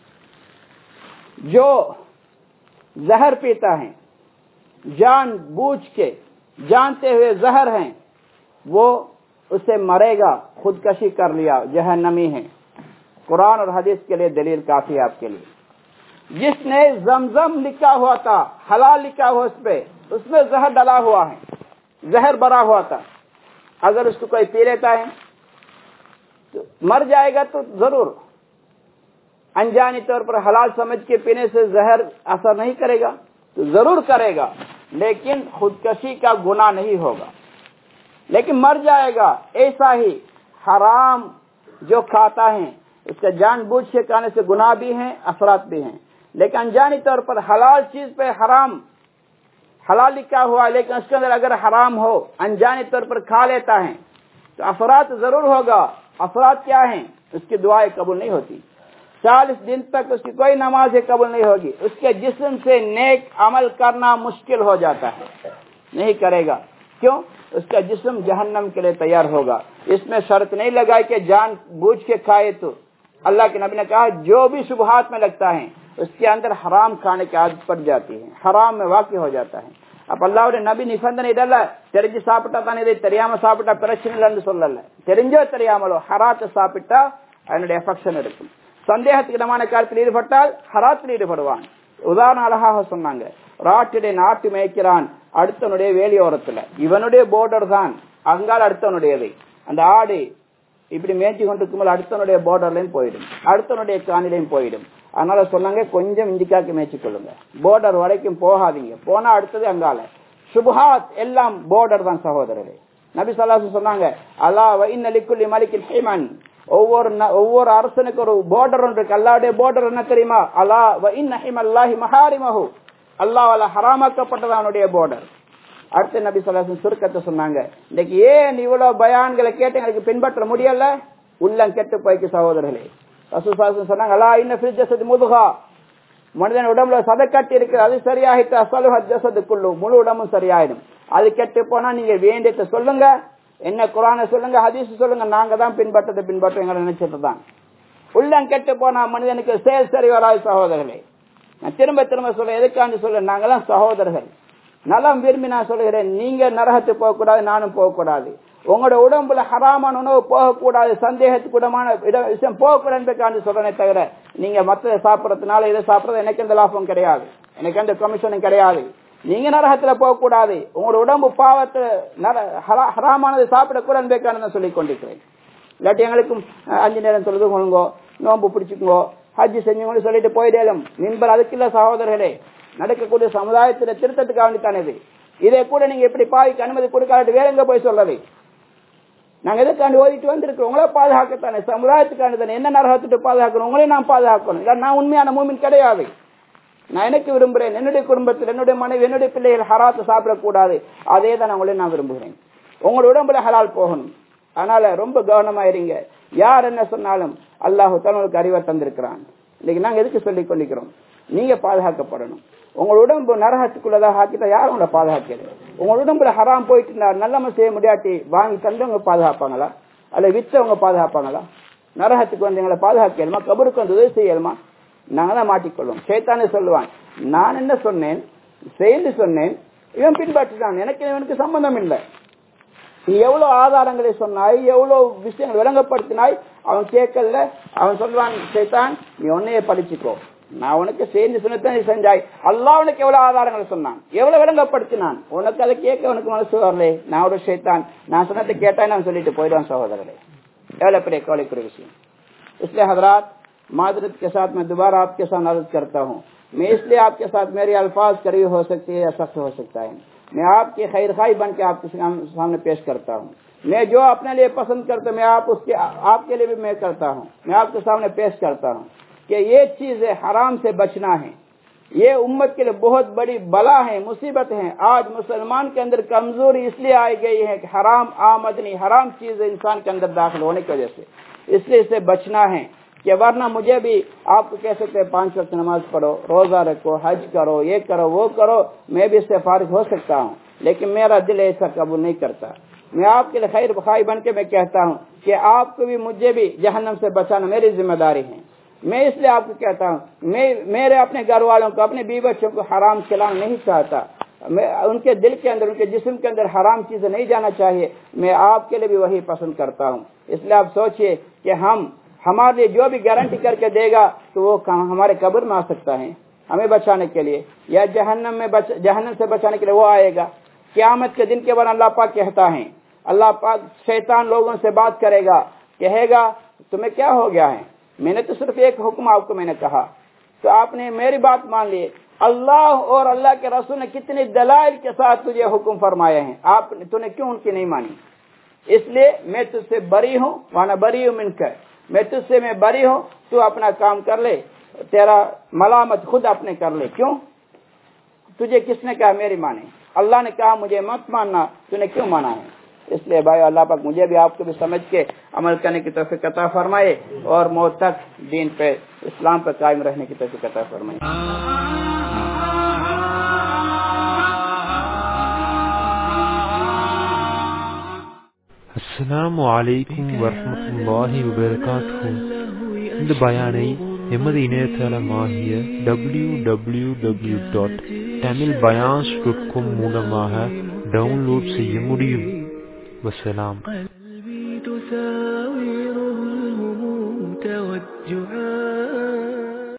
जो जहर पीता है जान बूझ के, जानते हुए जहर है, वो उसे मरेगा, खुदकशी कर लिया, जहन्नमी है. कुरान और हदीस के लिए दलील काफी है आपके लिए. जिसने जमजम लिखा हुआ था, हलाल लिखा हुआ उस पे, उसमें जहर डला हुआ है, जहर भरा हुआ था, अगर उसको कोई पी लेता है तो मर जाएगा. तो जरूर अनजानी तौर पर हलाल समझ के पीने से जहर असर नहीं करेगा, तो जरूर करेगा, लेकिन खुदकशी का गुनाह नहीं होगा, लेकिन मर जाएगा. ऐसा ही हराम जो खाता है उसका जानबूझ के खाने से गुनाह भी है, असरात भी हैं. लेकिन अनजानी तौर पर हलाल चीज पे हराम हलाल लिखा हुआ, लेकिन उसके अंदर अगर हराम हो, अनजानी तौर पर खा लेता है तो असरात जरूर होगा. असरात क्या है? उसकी दुआएं कबूल नहीं होती, चालीस दिन तक उसकी कोई नमाज कबूल नहीं होगी, उसके जिस्म से नेक अमल करना मुश्किल हो जाता है, नहीं करेगा. क्यों? उसका जिस्म जहन्नम के लिए तैयार होगा. इसमें शर्त नहीं लगाई कि जान बूझ के खाए. तो अल्लाह के नबी ने कहा जो भी शुबहात में लगता है उसके अंदर हराम खाने की आदत पड़ जाती है, हराम में वाक़ई हो जाता है. அப்ப அல்லாஹ்வுடைய நபி நிபந்தனை இதல்ல, தெரிஞ்சு சாப்பிட்டா தானே, இதை தெரியாம சாப்பிட்டா பிரச்சனை இல்லைன்னு சொல்லல. தெரிஞ்சோ தெரியாமலோ ஹராத்தை சாப்பிட்டா அதனுடைய எஃபெக்ஷன் இருக்கும். சந்தேகத்துக்கு இடமான காரியத்தில் ஈடுபட்டால் ஹராத்தில் ஈடுபடுவான். உதாரணம் அழகாக சொன்னாங்க, ராட்டிடை நாட்டு மேய்க்கிறான் அடுத்தனுடைய வேலியோரத்துல, இவனுடைய போர்டர் தான் அங்கால் அடுத்தவனுடையது. அந்த ஆடு இப்படி மேய்ச்சி கொண்டிருக்கும் போது அடுத்தனுடைய போர்டர்லையும் போயிடும், அடுத்தனுடைய காணிலையும் போயிடும். அதனால சொன்னாங்க கொஞ்சம் இந்திக்காக்கு மேய்ச்சி கொள்ளுங்க, போர்டர் வரைக்கும் போகாதீங்க, போனா அடுத்தது அங்கால சுபஹாத் எல்லாம் போர்டர் தான் சகோதரரே. நபி ஸல்லல்லாஹு அலைஹி வஸல்லம் சொன்னாங்க, அலா வ இன்ன லிக்குல்லி மலிக்கின் ஹிமன், ஒவ்வொரு ஒவ்வொரு அரசனுக்கு ஒரு போர்டர் ஒன்று இருக்கு. அல்லாஹ்வுடைய போர்டர் என்ன தெரியுமா? அலா வ இன்ன ஹிமல்லாஹி மஹாரிமஹு, அல்லாஹ்வால ஹராமாக்கப்பட்டது அவனுடைய போர்டர். அடுத்து நபி ஸல்லல்லாஹு அலைஹி வஸல்லம் சுருக்கத்தை சொன்னாங்க, இன்னைக்கு ஏன் இவ்வளவு பயான்களை கேட்டு எங்களுக்கு பின்பற்ற முடியல? உள்ளம் கெட்டு போய்க்கு சகோதரர்களே. ரசூல் ஸல்லல்லாஹு அலைஹி வஸல்லம் சொன்னாங்க, அலா இன்ன ஃபில் ஜஸதி முதுகா, மனிதன் உடம்புல சதக்கட்டி இருக்கு, அது சரியாகிட்டு அஸ்ஸலுஹ ஜஸது குல்லு, முழு உடம்பும் சரியாயிடும். அது கெட்டு போனா நீங்க வேண்டியதை சொல்லுங்க, என்ன குர்ஆனை சொல்லுங்க, ஹதீஸ் சொல்லுங்க, நாங்க தான் பின்பற்றதை பின்பற்றுங்க நினைச்சிட்டு தான். உள்ளம் கெட்டு போனா மனிதனுக்கு செயல் சரி வராது சகோதரர்களே. நான் திரும்ப திரும்ப சொல்ல எதுக்காண்டு சொல்ல, நாங்கெல்லாம் சகோதரர்கள். நலம் விரும்பி நான் சொல்லுகிறேன், நீங்க நரகத்துக்கு போகக்கூடாது, நானும் போகக்கூடாது. உங்களோட உடம்புல ஹராமான உணவு போகக்கூடாது, சந்தேகத்துக்குடமான விஷயம் போகக்கூடாது சொல்றனே தவிர, நீங்க மற்ற சாப்பிடறதுனால இதை சாப்பிடறது எனக்கு எந்த லாபம் கிடையாது, எனக்கு எந்த கமிஷனும் கிடையாது. நீங்க நரகத்துல போகக்கூடாது, உங்களோட உடம்பு பாவத்தை ஹராமானது சாப்பிடக்கூடாது சொல்லிக் கொண்டிருக்கிறேன். இல்லாட்டி எங்களுக்கும் அஞ்சு நேரம் சொல்லுது கொள்ளுங்கோ, நோம்பு பிடிச்சுக்கோ, ஹஜ்ஜி செஞ்சுங்கன்னு சொல்லிட்டு போயிடலும். மின்பர் அதுக்கு இல்ல சகோதரர்களே, நடக்கக்கூடிய சமுதாயத்தில திருத்தத்துக்கு வேண்டித்தானே இது. இதை கூட நீங்க எப்படி பாவிக்கு அனுமதி கொடுக்காட்டு வேற எங்க போய் சொல்றது? நாங்க எதுக்காண்டு ஓதிட்டு வந்திருக்கிறோம், உங்களே பாதுகாக்கத்தானே, சமுதாயத்துக்காண்டு தானே. என்ன நரகத்துட்டு பாதுகாக்கணும்? உங்களே நான் பாதுகாக்கணும். இல்ல நான் உண்மையான மூமின் கிடையாது. நான் எனக்கு விரும்புகிறேன், என்னுடைய குடும்பத்தில் என்னுடைய மனைவி என்னுடைய பிள்ளைகள் ஹராத்தை சாப்பிடக்கூடாது, அதே தான் உங்களே நான் விரும்புகிறேன். உங்களோட உடம்புல ஹலால் போகணும். அதனால ரொம்ப கவனமா இருங்க. யார் என்ன சொன்னாலும் அல்லாஹ் தங்களுக்கு அறிவை தந்திருக்கிறான். இன்னைக்கு நாங்க எதுக்கு சொல்லிக் கொண்டிருக்கிறோம்? நீங்க பாதுகாக்கப்படணும். உங்களோட உடம்பு நரகத்துக்குள்ளதாக ஆக்கிட்டா யாரும் உங்களை பாதுகாக்கிறது? உங்களோட உடம்புல ஹராம் போயிட்டு நல்லம செய்ய முடியாட்டி வாங்கி தந்தவங்க பாதுகாப்பாங்களா? அல்ல வித்தவங்க பாதுகாப்பாங்களா? நரகத்துக்கு வந்து எங்களை பாதுகாக்கலுமா? கபருக்கு வந்து உதவி செய்யலுமா? நாங்க தான் மாட்டிக்கொள்வோம். சேத்தானே சொல்லுவான், நான் என்ன சொன்னேன் செய்து சொன்னேன், இவன் பின்பற்றினான், எனக்கு இவனுக்கு சம்பந்தம் இல்லை. நீ எவ்வளவு ஆதாரங்களை சொன்னாய், எவ்வளவு விஷயங்கள் விளங்கப்படுத்தினாய், அவன் கேட்கல. அவன் சொல்லுவான், சேத்தான் நீ உன்னையே படிச்சுக்கோ, நான் உனக்கு சேர்ந்து சொன்னதான் நீ செஞ்சாய். அல்லாஹ் உனக்கு எவ்வளவு ஆதாரங்களை சொன்னான், எவ்வளவு விளங்கப்படுத்தினான், உனக்கு அதை கேட்க உனக்கு மனசு வரல. நான் ஒரு சேத்தான், நான் சொன்னதை கேட்டாய் நான் சொல்லிட்டு போயிடுவான் சகோதரர்களே. எவ்வளவு பெரிய கவலைக்குரிய விஷயம். इसलिए हजरात मादरत के साथ मैं दोबारा आपके साथ अर्ज करता हूँ, मैं इसलिए आपके साथ मेरे अल्फाज करीब हो सकते हैं या सख्त हो सकता है, मैं आपके खैर खाई बन के आपके सामने पेश करता हूँ. मैं जो अपने लिए पसंद करता हूँ मैं आप उसके आपके लिए भी मैं करता हूँ, मैं आपके सामने पेश करता हूँ कि ये चीज हराम से बचना है. ये उम्मत के लिए बहुत बड़ी बला है, मुसीबत है. आज मुसलमान के अंदर कमजोरी इसलिए आई गई है कि हराम आमदनी, हराम चीज इंसान के अंदर दाखिल होने की वजह से, इसलिए इससे बचना है. कि वरना मुझे भी आपको कह सकते हैं पांच वक्त नमाज पढ़ो, रोजा रखो, हज करो, ये करो, वो करो, मैं भी इससे फारिग हो सकता हूँ, लेकिन मेरा दिल ऐसा कबूल नहीं करता. मैं आपके लिए खैर बखाई बन के मैं कहता हूँ कि आपको भी मुझे भी जहन्नम से बचाना मेरी जिम्मेदारी है. मैं इसलिए आपको कहता हूँ, मैं मेरे अपने घर वालों को, अपने बीवी बच्चों को हराम खिलाना नहीं चाहता. मैं उनके दिल के अंदर, उनके जिस्म के अंदर हराम चीजें नहीं जाना चाहिए. मैं आपके लिए भी वही पसंद करता हूँ. इसलिए आप सोचिए कि हम हमारे लिए जो भी गारंटी करके देगा तो वो हमारे कब्र में आ सकता है हमें बचाने के लिए, या जहन्नम में बच जहन्नम से बचाने के लिए वो आएगा. क़यामत के दिन के बाद अल्लाह पाक कहता है, अल्लाह पाक शैतान लोगों से बात करेगा, कहेगा तुम्हें क्या हो गया है, मैंने तो सिर्फ एक हुक्म आपको मैंने कहा, तो आपने मेरी बात मान ली. अल्लाह और अल्लाह के रसूल ने कितने दलाइल के साथ तुझे हुक्म फरमाए हैं, आप तूने क्यों उनकी नहीं मानी? इसलिए मैं तुझसे बरी हूँ, वाना बरी हूँ मिनकर, मैं तुझसे मैं बरी हूँ, तू अपना काम कर ले, तेरा मलामत खुद अपने कर ले. क्यों? तुझे किसने कहा मेरी माने? अल्लाह ने कहा मुझे मत मानना, तूने क्यों माना है? इसलिए भाई अल्लाह पाक मुझे भी आपको भी समझ के अमल करने की तौफीक अता फरमाए और मौत तक दीन पे इस्लाम पर कायम रहने की तौफीक अता फरमाए. அஸ்ஸலாமு அலைக்கும் வரஹ்மத்துல்லாஹி வபரகாத்துஹு. இந்த பயானை எமது இணையதளமாகிய W W W dot Tamil பயான்ஸ் டாட் காம் மூலமாக டவுன்லோட் செய்ய முடியும். வஸ்ஸலாம்.